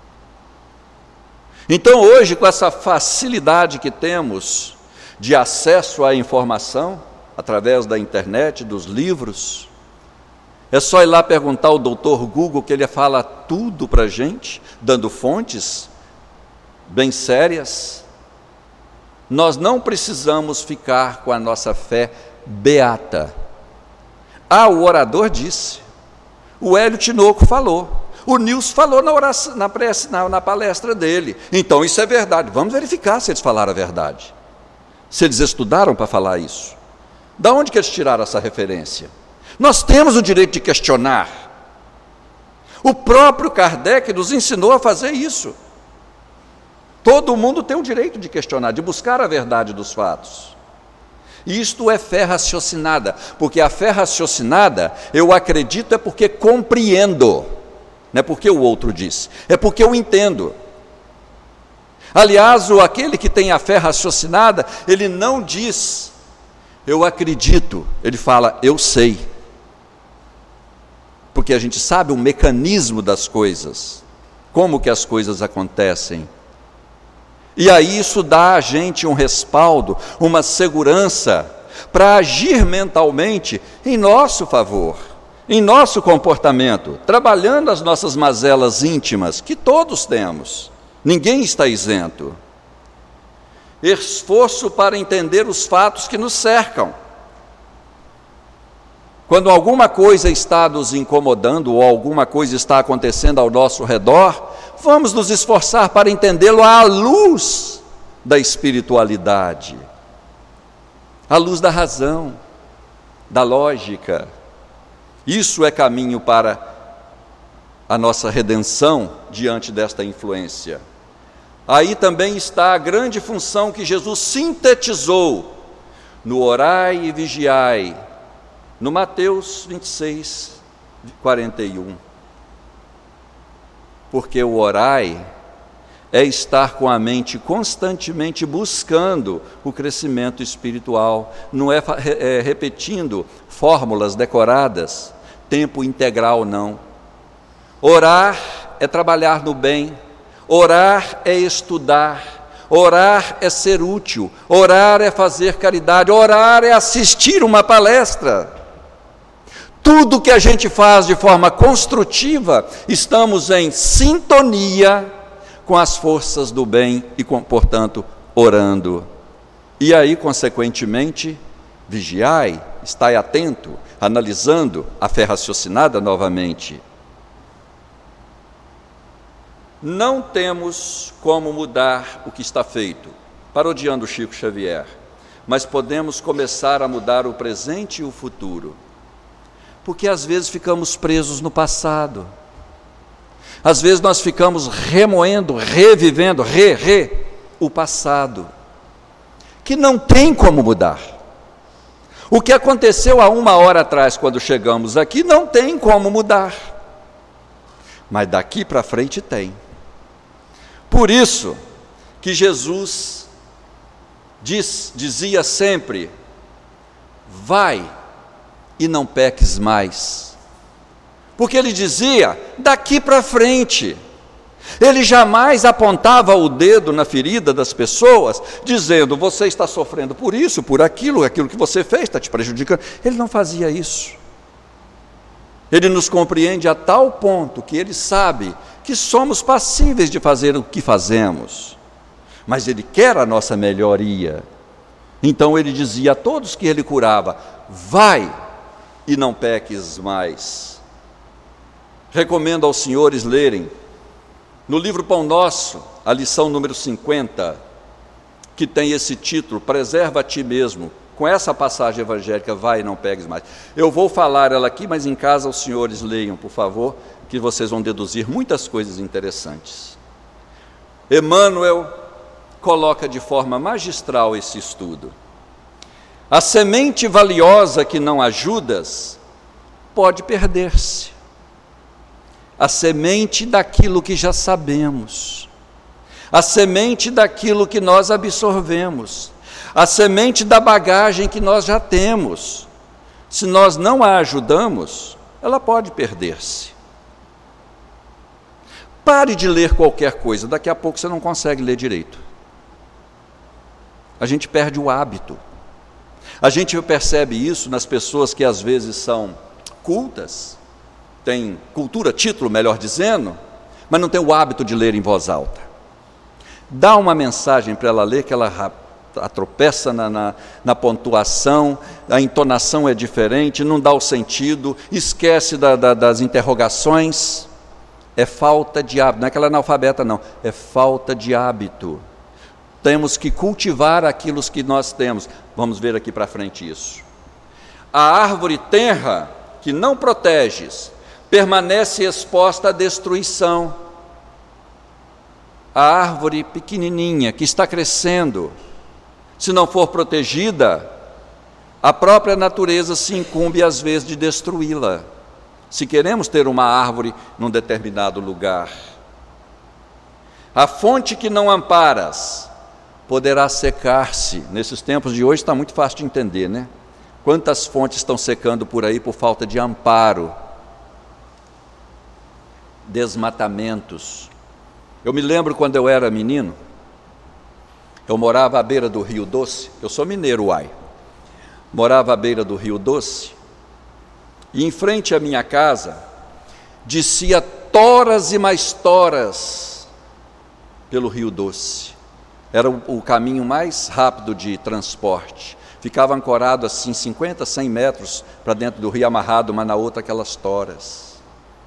Então hoje, com essa facilidade que temos de acesso à informação, através da internet, dos livros, é só ir lá perguntar ao doutor Google, que ele fala tudo para a gente, dando fontes bem sérias. Nós não precisamos ficar com a nossa fé beata. Ah, o orador disse, o Hélio Tinoco falou, o Nilson falou na, oração, na, prece, na, na palestra dele. Então isso é verdade. Vamos verificar se eles falaram a verdade. Se eles estudaram para falar isso. Da onde que eles tiraram essa referência? Nós temos o direito de questionar. O próprio Kardec nos ensinou a fazer isso. Todo mundo tem o direito de questionar, de buscar a verdade dos fatos. E isto é fé raciocinada, porque a fé raciocinada, eu acredito é porque compreendo, não é porque o outro disse, é porque eu entendo. Aliás, o, aquele que tem a fé raciocinada, ele não diz, eu acredito, ele fala, eu sei. Porque a gente sabe o mecanismo das coisas, como que as coisas acontecem. E aí isso dá a gente um respaldo, uma segurança, para agir mentalmente em nosso favor, em nosso comportamento, trabalhando as nossas mazelas íntimas, que todos temos, ninguém está isento. Esforço para entender os fatos que nos cercam. Quando alguma coisa está nos incomodando ou alguma coisa está acontecendo ao nosso redor, vamos nos esforçar para entendê-lo à luz da espiritualidade, à luz da razão, da lógica. Isso é caminho para a nossa redenção diante desta influência. Aí também está a grande função que Jesus sintetizou no orai e vigiai, no Mateus vinte e seis, quarenta e um. Porque o orai é estar com a mente constantemente buscando o crescimento espiritual, não é, é repetindo fórmulas decoradas, tempo integral não. Orar é trabalhar no bem, orar é estudar, orar é ser útil, orar é fazer caridade, orar é assistir uma palestra. Tudo que a gente faz de forma construtiva, estamos em sintonia com as forças do bem e, com, portanto, orando. E aí, consequentemente, vigiai, estai atento, analisando a fé raciocinada novamente. Não temos como mudar o que está feito, parodiando Chico Xavier, mas podemos começar a mudar o presente e o futuro. Porque às vezes ficamos presos no passado. Às vezes nós ficamos remoendo, revivendo, re, re, o passado, que não tem como mudar. O que aconteceu há uma hora atrás, quando chegamos aqui, não tem como mudar. Mas daqui para frente tem. Por isso que Jesus diz, dizia sempre: vai e não peques mais. Porque ele dizia, daqui para frente. Ele jamais apontava o dedo na ferida das pessoas, dizendo, você está sofrendo por isso, por aquilo, aquilo que você fez está te prejudicando. Ele não fazia isso. Ele nos compreende a tal ponto que ele sabe que somos passíveis de fazer o que fazemos, mas ele quer a nossa melhoria. Então ele dizia a todos que ele curava, vai e não peques mais. Recomendo aos senhores lerem no livro Pão Nosso, a lição número cinquenta, que tem esse título, preserva a ti mesmo, com essa passagem evangélica, vai e não pegues mais. Eu vou falar ela aqui, mas em casa os senhores leiam, por favor, que vocês vão deduzir muitas coisas interessantes. Emmanuel coloca de forma magistral esse estudo. A semente valiosa que não ajudas pode perder-se. A semente daquilo que já sabemos, a semente daquilo que nós absorvemos, a semente da bagagem que nós já temos, se nós não a ajudamos, ela pode perder-se. Pare de ler qualquer coisa, daqui a pouco você não consegue ler direito. A gente perde o hábito. A gente percebe isso nas pessoas que às vezes são cultas, tem cultura, título, melhor dizendo, mas não tem o hábito de ler em voz alta. Dá uma mensagem para ela ler, que ela tropeça na, na, na pontuação, a entonação é diferente, não dá o sentido, esquece da, da, das interrogações. É falta de hábito, não é que ela é analfabeta não, é falta de hábito. Temos que cultivar aquilo que nós temos. Vamos ver aqui para frente isso. A árvore tenra, que não proteges, permanece exposta à destruição. A árvore pequenininha que está crescendo, se não for protegida, a própria natureza se incumbe às vezes de destruí-la, se queremos ter uma árvore num determinado lugar. A fonte que não amparas poderá secar-se. Nesses tempos de hoje está muito fácil de entender, né? Quantas fontes estão secando por aí por falta de amparo? Desmatamentos. Eu me lembro quando eu era menino, eu morava à beira do Rio Doce, eu sou mineiro, uai. Morava à beira do Rio Doce, e em frente à minha casa, descia toras e mais toras pelo Rio Doce. Era o, o caminho mais rápido de transporte. Ficava ancorado assim, cinquenta, cem metros para dentro do rio, amarrado uma na outra aquelas toras.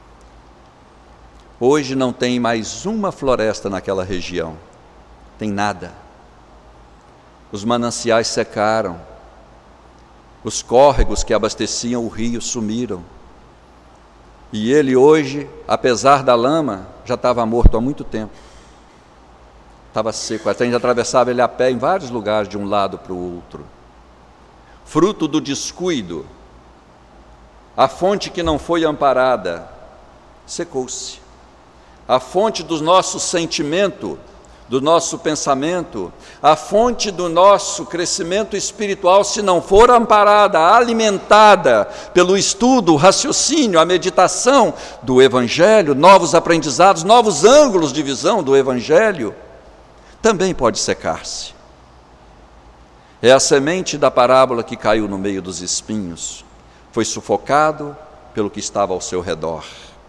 Hoje não tem mais uma floresta naquela região, tem nada. Os mananciais secaram, os córregos que abasteciam o rio sumiram. E ele hoje, apesar da lama, já estava morto há muito tempo. Estava seco, até a gente atravessava ele a pé em vários lugares, de um lado para o outro. Fruto do descuido, a fonte que não foi amparada, secou-se. A fonte do nosso sentimento, do nosso pensamento, a fonte do nosso crescimento espiritual, se não for amparada, alimentada pelo estudo, o raciocínio, a meditação do Evangelho, novos aprendizados, novos ângulos de visão do Evangelho, também pode secar-se. É a semente da parábola que caiu no meio dos espinhos, foi sufocado pelo que estava ao seu redor.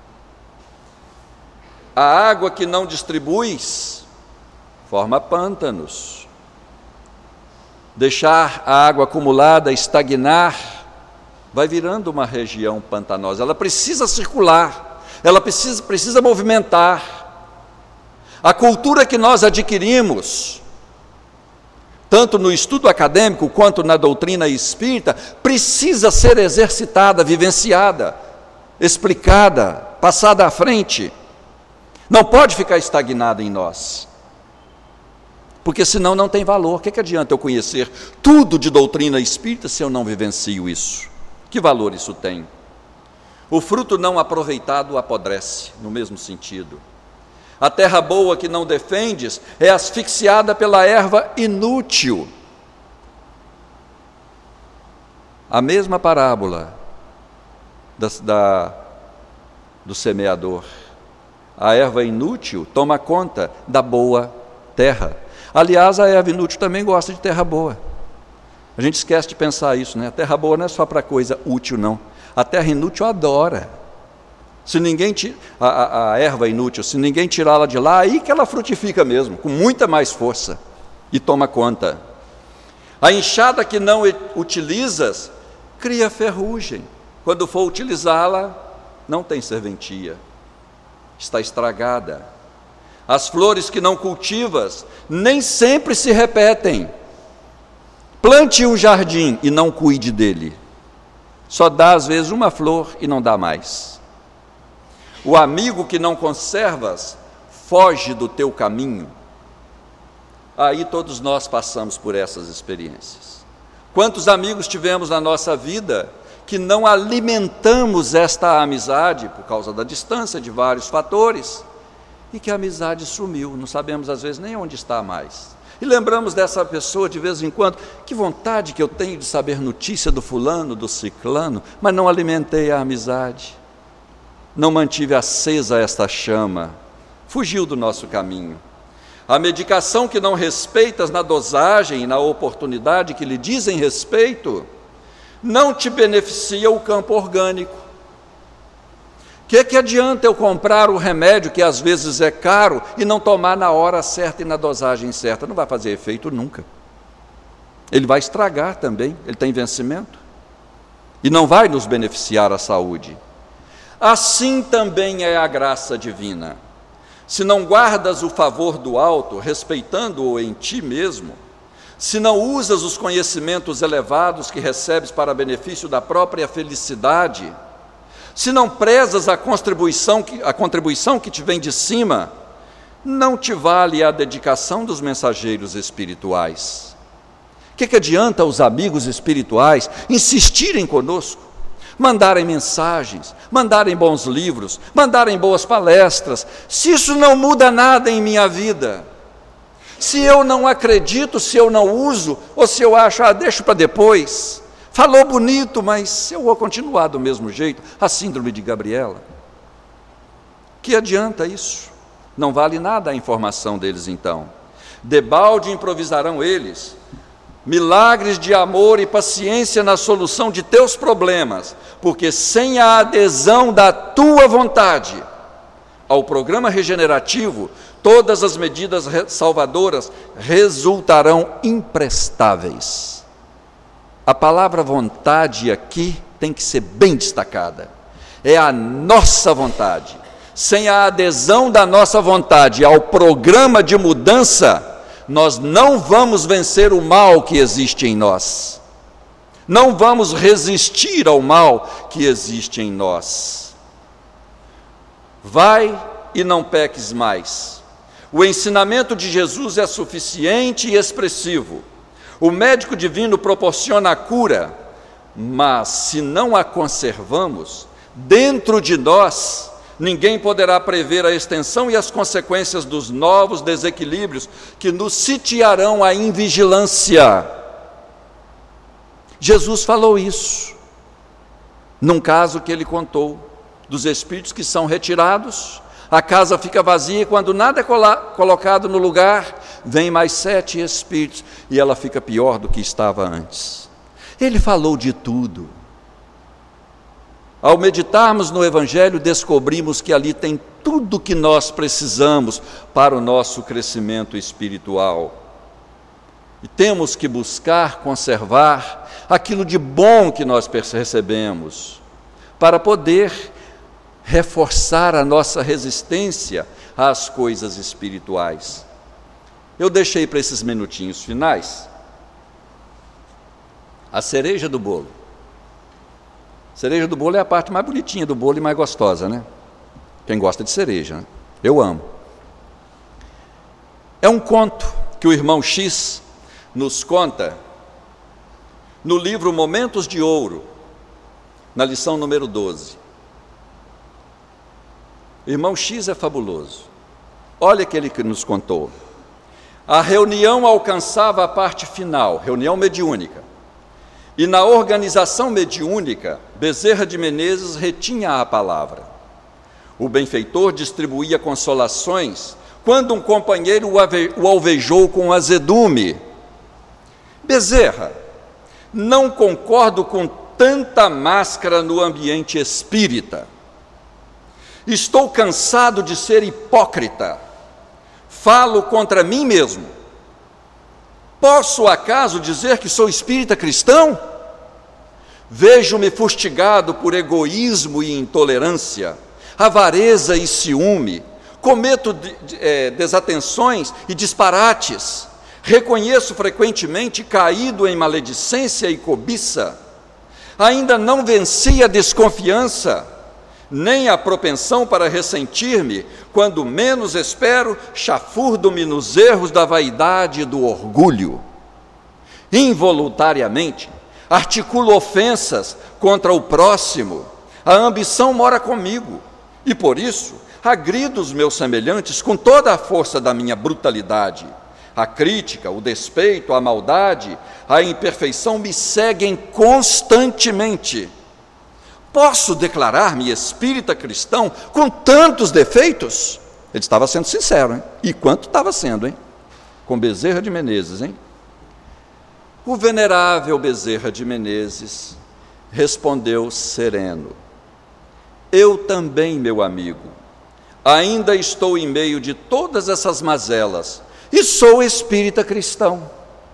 A água que não distribuis forma pântanos. Deixar a água acumulada estagnar vai virando uma região pantanosa. Ela precisa circular, ela precisa, precisa movimentar. A cultura que nós adquirimos, tanto no estudo acadêmico quanto na doutrina espírita, precisa ser exercitada, vivenciada, explicada, passada à frente. Não pode ficar estagnada em nós, porque senão não tem valor. O que, que adianta eu conhecer tudo de doutrina espírita se eu não vivencio isso? Que valor isso tem? O fruto não aproveitado apodrece, no mesmo sentido. A terra boa que não defendes é asfixiada pela erva inútil. A mesma parábola da, da, do semeador. A erva inútil toma conta da boa terra. Aliás, a erva inútil também gosta de terra boa. A gente esquece de pensar isso, né? A terra boa não é só para coisa útil, não. A terra inútil adora. Se ninguém tira, a, a, a erva inútil, se ninguém tirá-la de lá, aí que ela frutifica mesmo, com muita mais força, e toma conta. A enxada que não utilizas, cria ferrugem. Quando for utilizá-la, não tem serventia, está estragada. As flores que não cultivas, nem sempre se repetem. Plante um jardim e não cuide dele. Só dá às vezes uma flor e não dá mais. O amigo que não conservas, foge do teu caminho. Aí todos nós passamos por essas experiências. Quantos amigos tivemos na nossa vida que não alimentamos esta amizade por causa da distância, de vários fatores, e que a amizade sumiu, não sabemos às vezes nem onde está mais. E lembramos dessa pessoa de vez em quando, que vontade que eu tenho de saber notícia do fulano, do ciclano, mas não alimentei a amizade. Não mantive acesa esta chama, fugiu do nosso caminho. A medicação que não respeitas na dosagem e na oportunidade que lhe dizem respeito, não te beneficia o campo orgânico. O que, que adianta eu comprar o remédio, que às vezes é caro, e não tomar na hora certa e na dosagem certa? Não vai fazer efeito nunca. Ele vai estragar também, ele tem vencimento, e não vai nos beneficiar a saúde. Assim também é a graça divina. Se não guardas o favor do alto, respeitando-o em ti mesmo, se não usas os conhecimentos elevados que recebes para benefício da própria felicidade, se não prezas a contribuição que, a contribuição que te vem de cima, não te vale a dedicação dos mensageiros espirituais. O que, que adianta os amigos espirituais insistirem conosco? Mandarem mensagens, mandarem bons livros, mandarem boas palestras, se isso não muda nada em minha vida, se eu não acredito, se eu não uso, ou se eu acho, ah, deixo para depois, falou bonito, mas eu vou continuar do mesmo jeito, a síndrome de Gabriela. Que adianta isso? Não vale nada a informação deles então. Debalde improvisarão eles milagres de amor e paciência na solução de teus problemas, porque sem a adesão da tua vontade ao programa regenerativo, todas as medidas salvadoras resultarão imprestáveis. A palavra vontade aqui tem que ser bem destacada. É a nossa vontade. Sem a adesão da nossa vontade ao programa de mudança, nós não vamos vencer o mal que existe em nós. Não vamos resistir ao mal que existe em nós. Vai e não peques mais. O ensinamento de Jesus é suficiente e expressivo. O médico divino proporciona a cura, mas se não a conservamos dentro de nós, ninguém poderá prever a extensão e as consequências dos novos desequilíbrios que nos sitiarão a invigilância. Jesus falou isso, num caso que ele contou, dos espíritos que são retirados, a casa fica vazia e quando nada é colocado no lugar, vem mais sete espíritos e ela fica pior do que estava antes. Ele falou de tudo. Ao meditarmos no Evangelho, descobrimos que ali tem tudo o que nós precisamos para o nosso crescimento espiritual. E temos que buscar conservar aquilo de bom que nós recebemos, para poder reforçar a nossa resistência às coisas espirituais. Eu deixei para esses minutinhos finais a cereja do bolo. A cereja do bolo é a parte mais bonitinha do bolo e mais gostosa, né? Quem gosta de cereja, né? Eu amo. É um conto que o irmão X nos conta no livro Momentos de Ouro, na lição número doze. O irmão X é fabuloso. Olha aquele que nos contou. A reunião alcançava a parte final, reunião mediúnica. E na organização mediúnica, Bezerra de Menezes retinha a palavra. O benfeitor distribuía consolações quando um companheiro o alvejou com azedume. Bezerra, não concordo com tanta máscara no ambiente espírita. Estou cansado de ser hipócrita. Falo contra mim mesmo. Posso acaso dizer que sou espírita cristão? Vejo-me fustigado por egoísmo e intolerância, avareza e ciúme, cometo de, de, é, desatenções e disparates, reconheço frequentemente caído em maledicência e cobiça, ainda não venci a desconfiança, nem a propensão para ressentir-me, quando menos espero, chafurdo-me nos erros da vaidade e do orgulho. Involuntariamente, articulo ofensas contra o próximo, a ambição mora comigo, e por isso, agrido os meus semelhantes com toda a força da minha brutalidade. A crítica, o despeito, a maldade, a imperfeição me seguem constantemente. Posso declarar-me espírita cristão com tantos defeitos? Ele estava sendo sincero, hein? E quanto estava sendo, hein? Com Bezerra de Menezes, hein? O venerável Bezerra de Menezes respondeu sereno: eu também, meu amigo, ainda estou em meio de todas essas mazelas e sou espírita cristão.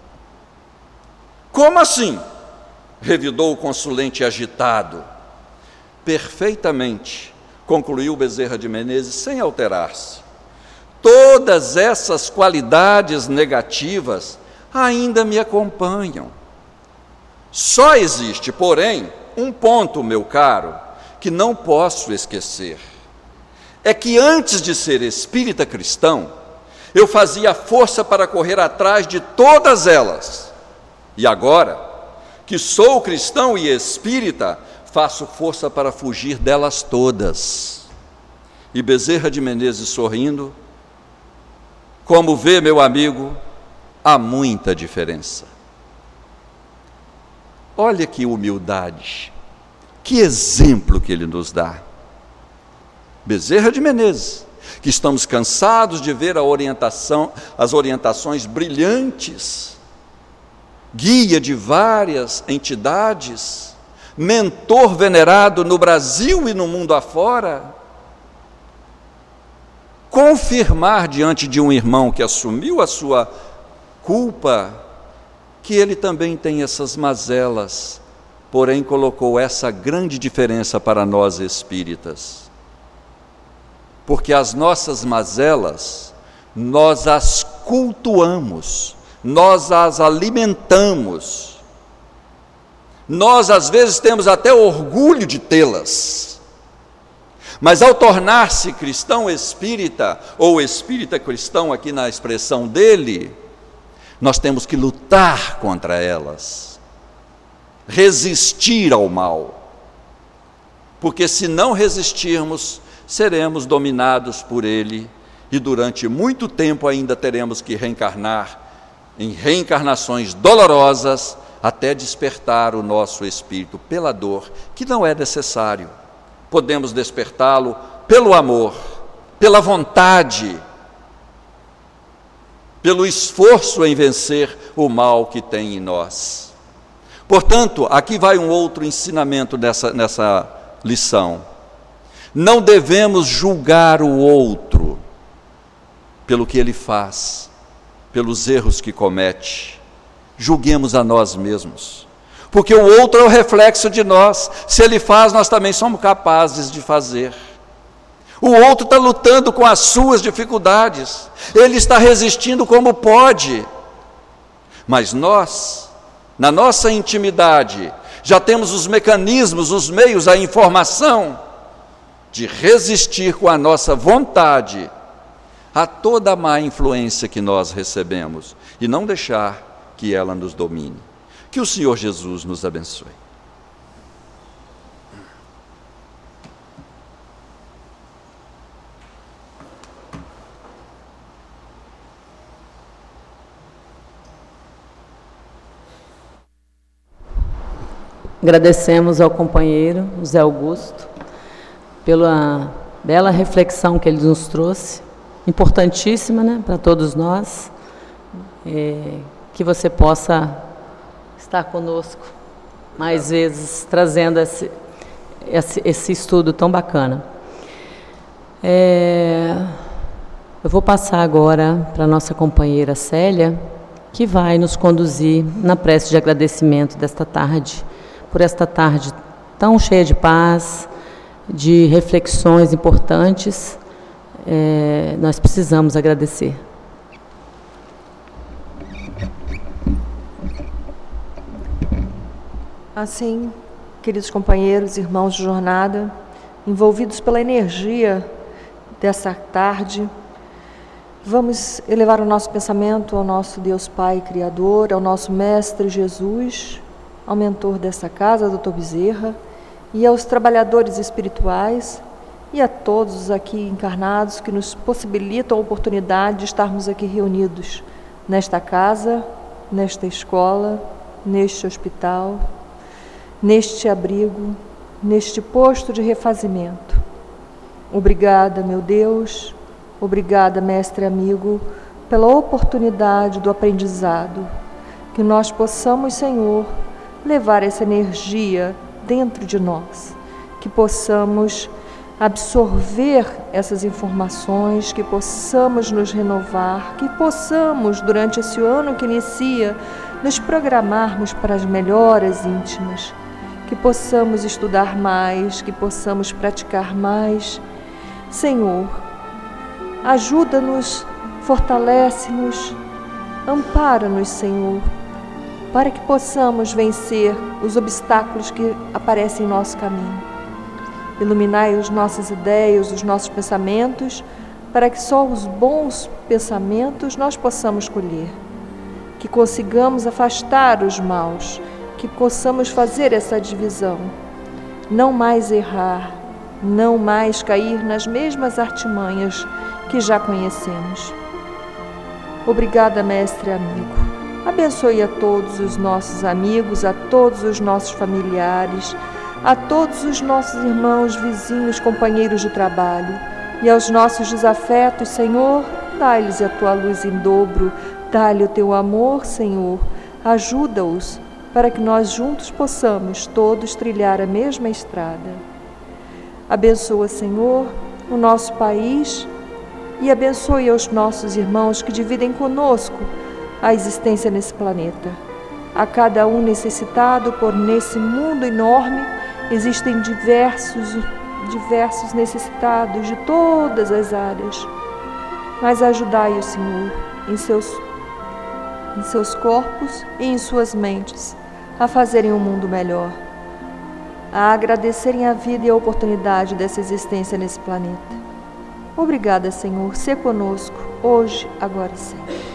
Como assim? Revidou o consulente agitado. Perfeitamente, concluiu Bezerra de Menezes sem alterar-se. Todas essas qualidades negativas ainda me acompanham. Só existe, porém, um ponto, meu caro, que não posso esquecer. É que antes de ser espírita cristão, eu fazia força para correr atrás de todas elas. E agora, que sou cristão e espírita, faço força para fugir delas todas. E Bezerra de Menezes sorrindo, como vê, meu amigo, há muita diferença. Olha que humildade, que exemplo que ele nos dá. Bezerra de Menezes, que estamos cansados de ver a orientação, as orientações brilhantes, guia de várias entidades, mentor venerado no Brasil e no mundo afora, confirmar diante de um irmão que assumiu a sua culpa, que ele também tem essas mazelas, porém colocou essa grande diferença para nós espíritas. Porque as nossas mazelas, nós as cultuamos, nós as alimentamos, nós às vezes temos até orgulho de tê-las, mas ao tornar-se cristão espírita, ou espírita cristão aqui na expressão dele, nós temos que lutar contra elas, resistir ao mal, porque se não resistirmos, seremos dominados por ele, e durante muito tempo ainda teremos que reencarnar em reencarnações dolorosas, até despertar o nosso espírito pela dor, que não é necessário. Podemos despertá-lo pelo amor, pela vontade, pelo esforço em vencer o mal que tem em nós. Portanto, aqui vai um outro ensinamento nessa, nessa lição. Não devemos julgar o outro pelo que ele faz, pelos erros que comete. Julguemos a nós mesmos, porque o outro é o reflexo de nós. Se ele faz, nós também somos capazes de fazer. O outro está lutando com as suas dificuldades. Ele está resistindo como pode. Mas nós, na nossa intimidade, já temos os mecanismos, os meios, a informação de resistir com a nossa vontade a toda a má influência que nós recebemos e não deixar que ela nos domine. Que o Senhor Jesus nos abençoe. Agradecemos ao companheiro José Augusto pela bela reflexão que ele nos trouxe, importantíssima, né, para todos nós, é, que você possa estar conosco mais vezes, trazendo esse, esse, esse estudo tão bacana. É, eu vou passar agora para a nossa companheira Célia, que vai nos conduzir na prece de agradecimento desta tarde, por esta tarde tão cheia de paz, de reflexões importantes. É, nós precisamos agradecer. Assim, queridos companheiros, irmãos de jornada, envolvidos pela energia dessa tarde, vamos elevar o nosso pensamento ao nosso Deus Pai Criador, ao nosso Mestre Jesus, ao mentor dessa casa, doutor Bezerra, e aos trabalhadores espirituais e a todos os aqui encarnados que nos possibilitam a oportunidade de estarmos aqui reunidos nesta casa, nesta escola, neste hospital, neste abrigo, neste posto de refazimento. Obrigada, meu Deus, obrigada, mestre amigo, pela oportunidade do aprendizado, que nós possamos, Senhor, levar essa energia dentro de nós, que possamos absorver essas informações, que possamos nos renovar, que possamos, durante esse ano que inicia, nos programarmos para as melhoras íntimas, que possamos estudar mais, que possamos praticar mais. Senhor, ajuda-nos, fortalece-nos, ampara-nos, Senhor, para que possamos vencer os obstáculos que aparecem em nosso caminho. Iluminai as nossas ideias, os nossos pensamentos, para que só os bons pensamentos nós possamos colher. Que consigamos afastar os maus, que possamos fazer essa divisão. Não mais errar, não mais cair nas mesmas artimanhas que já conhecemos. Obrigada, mestre amigo. Abençoe a todos os nossos amigos, a todos os nossos familiares, a todos os nossos irmãos, vizinhos, companheiros de trabalho. E aos nossos desafetos, Senhor, dá-lhes a tua luz em dobro, dá-lhe o teu amor, Senhor. Ajuda-os para que nós juntos possamos todos trilhar a mesma estrada. Abençoa, Senhor, o nosso país e abençoe os nossos irmãos que dividem conosco a existência nesse planeta. A cada um necessitado, por nesse mundo enorme existem diversos, diversos necessitados de todas as áreas. Mas ajudai o Senhor em seus, em seus corpos e em suas mentes a fazerem um mundo melhor, a agradecerem a vida e a oportunidade dessa existência nesse planeta. Obrigada, Senhor, ser conosco hoje, agora e sempre.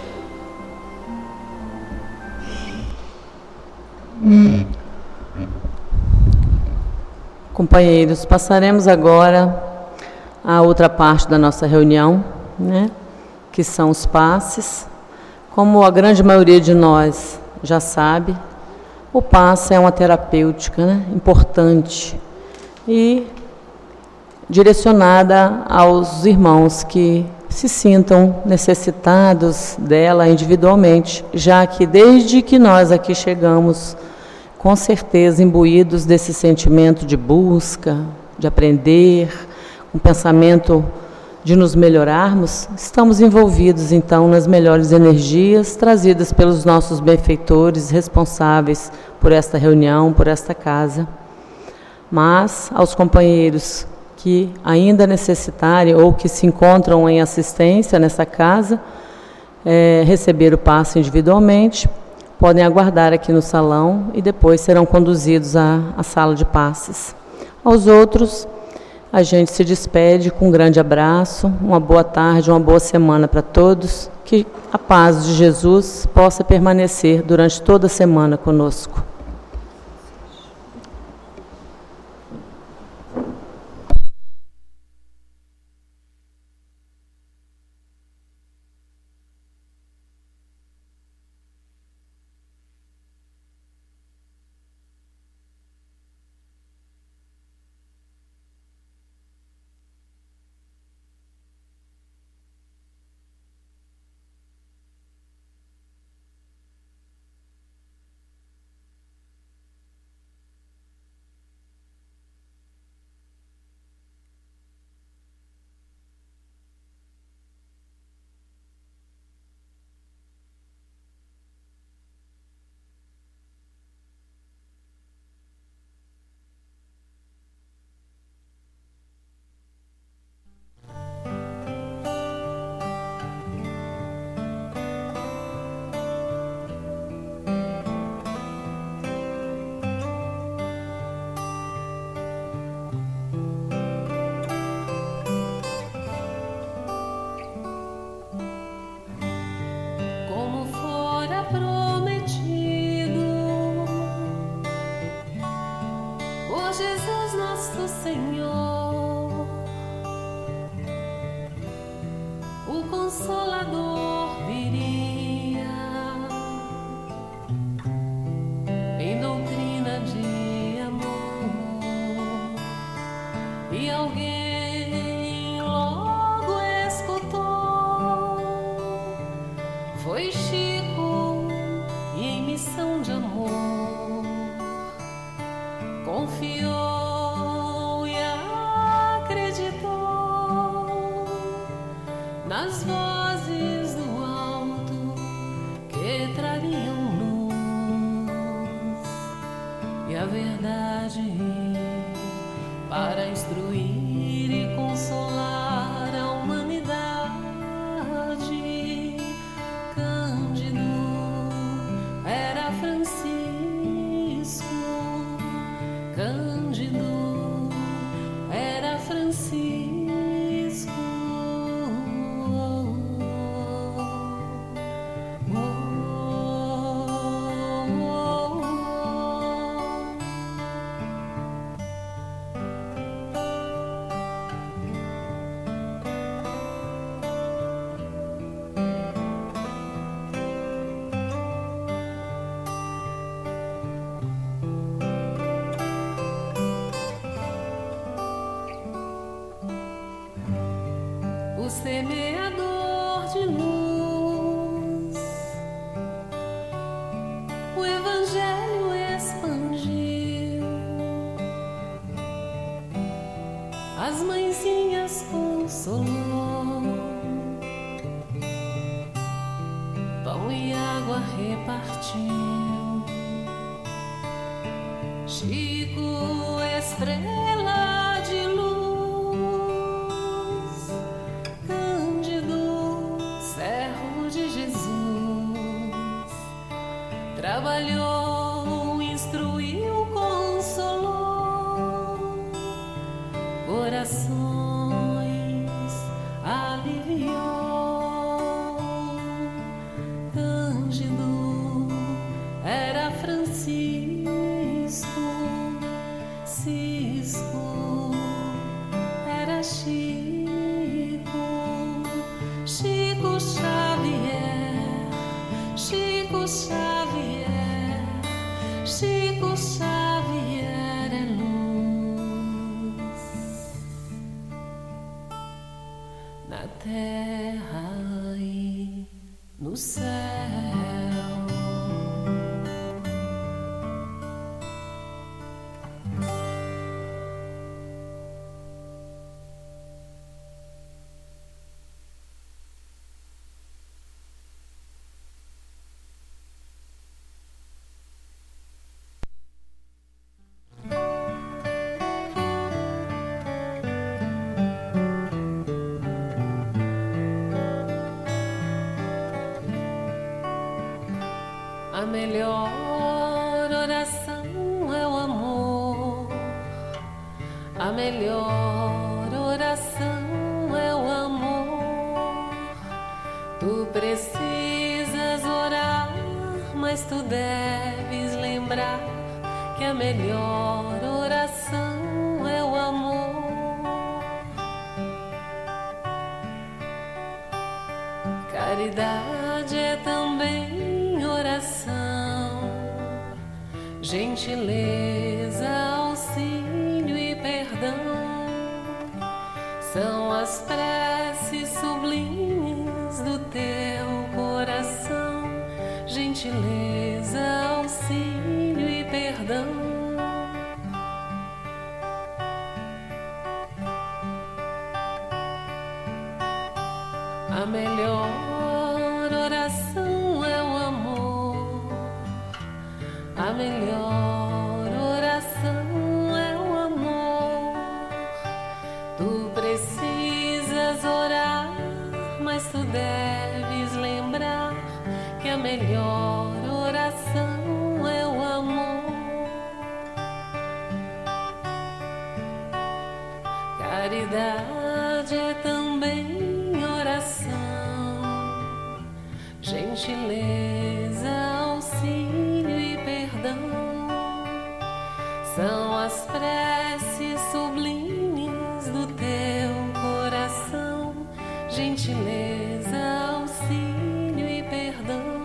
Companheiros, passaremos agora a outra parte da nossa reunião, né, que são os passes. Como a grande maioria de nós já sabe, o passe é uma terapêutica, né, importante e direcionada aos irmãos que se sintam necessitados dela individualmente, já que desde que nós aqui chegamos, com certeza imbuídos desse sentimento de busca, de aprender, um pensamento de nos melhorarmos, estamos envolvidos então nas melhores energias trazidas pelos nossos benfeitores responsáveis por esta reunião, por esta casa. Mas aos companheiros que ainda necessitarem ou que se encontram em assistência nessa casa, é, receber o passe individualmente, podem aguardar aqui no salão e depois serão conduzidos à, à sala de passes. Aos outros, a gente se despede com um grande abraço, uma boa tarde, uma boa semana para todos, que a paz de Jesus possa permanecer durante toda a semana conosco. Semeador de luz, o Evangelho expandiu, as mãezinhas consolou, pão e água repartiu. Chico, estrela de luz, trabalhou, instruiu, consolou, corações aliviou. Cândido era Francisco, Cisco era Chico, Chico Xavier, Chico Xavier. Chico Xavier é luz na terra e no céu. melhor oração é o amor. A melhor oração é o amor. Tu precisas orar, mas tu deves lembrar que a melhor oração é o amor. Caridade é também oração, gentileza, auxílio e perdão. São as preces sublimes do teu coração, gentileza, auxílio e perdão. A melhor oração é o amor. A melhor oração é o amor. Tu precisas orar, mas tu deves lembrar que a melhor oração é o amor. Caridade é também oração, gentileza, auxílio e perdão. São as preces sublimes do teu coração, gentileza, auxílio e perdão.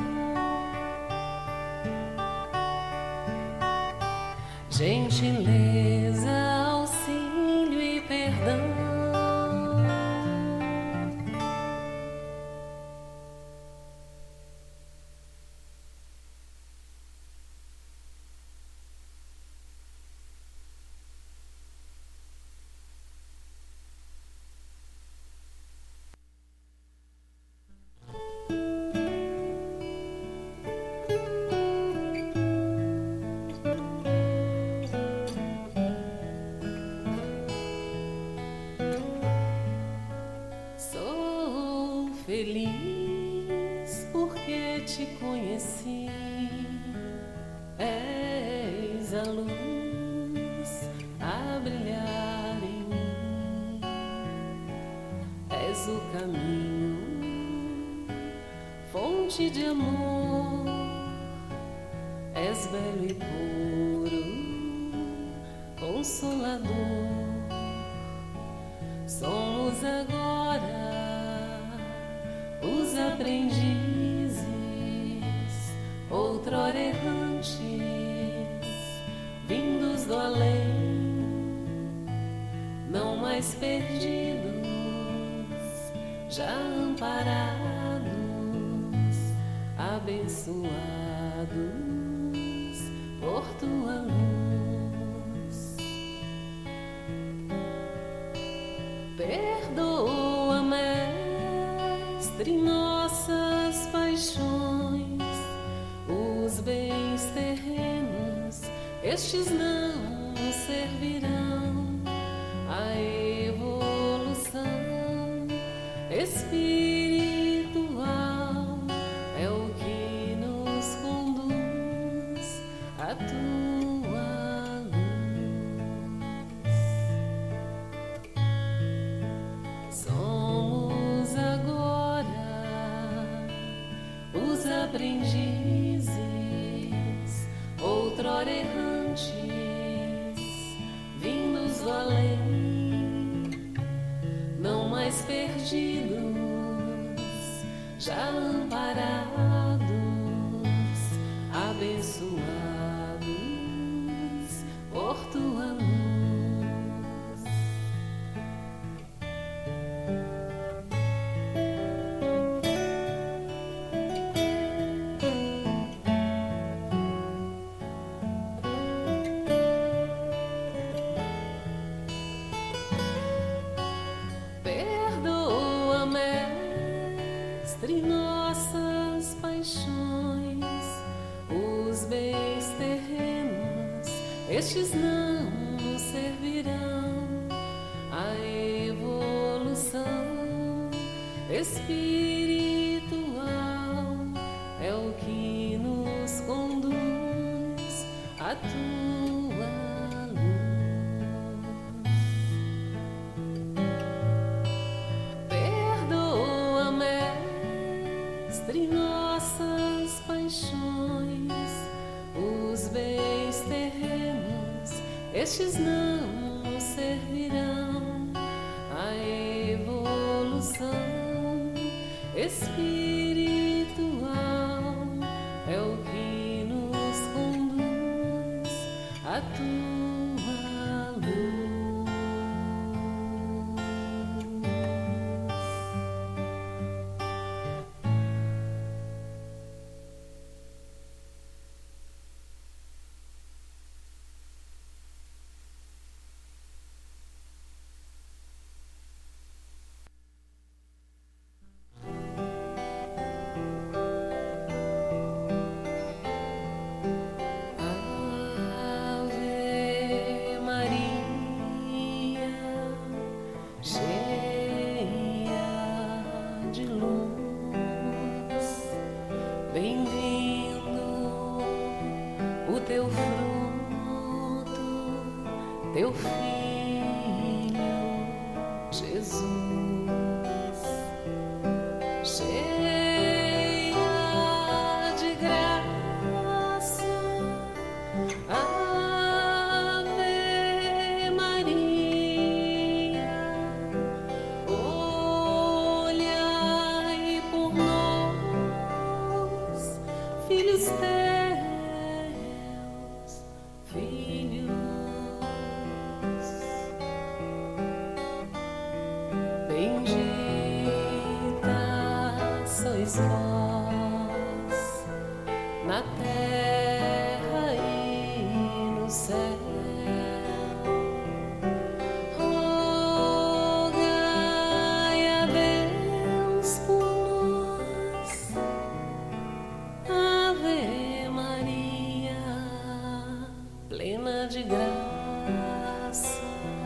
Gentileza, auxílio e perdão. Feliz porque te conheci, és a luz a brilhar em mim, és o caminho, fonte de amor, és belo e puro, consolador. Somos agora os aprendizes, outrora errantes, vindos do além, não mais perdidos, já amparados, abençoados por tua luz. Perdoa, Mestre, nossas paixões, os bens terrenos, estes não nos servirão. A evolução espiritual é o que nos conduz a tua luz. Somos agora os aprendizes, outrora errantes, vindos do além, não mais perdidos, já amparados, abençoados por tua luz. Perdoa, Mestre, nossas paixões, os bens terrenos, estes não nos servirão. A evolução espiritual é o que nos conduz a tua luz. Perdoa, Mestre, nossas paixões, os bens terrenos, estes não nos servirão. A evolução espiritual é o que nos conduz a tua luz. Ave Maria, cheia de luz, bem-vindo o teu fruto, teu filho Jesus. Cheia de graça, Ave Maria, olhai por nós, filhos teus, filhos. Bendita sois vós na terra e no céu. Rogai a Deus por nós, Ave Maria, plena de graça.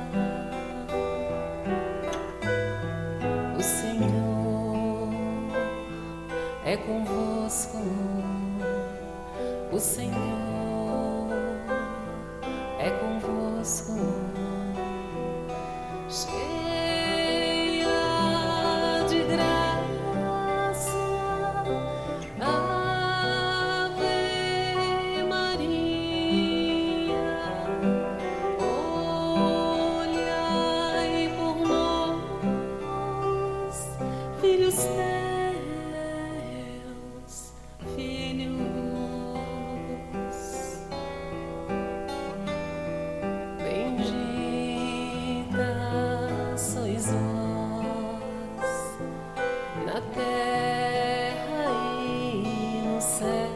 O Senhor é convosco, o Senhor é convosco. Cheia de graça, Ave Maria, olhai por nós, filhos teus, filhos. Bendita sois vós na terra e no céu.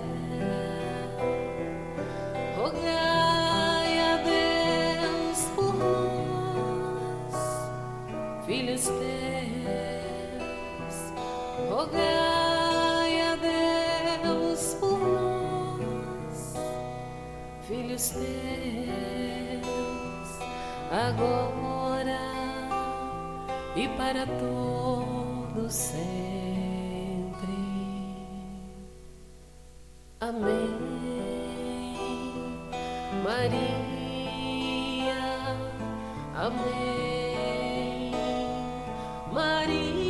Rogai a Deus por nós, filhos teus. Rogai a Deus por nós, filhos teus, agora e para todos sempre. Amém. Maria, amém. Maria.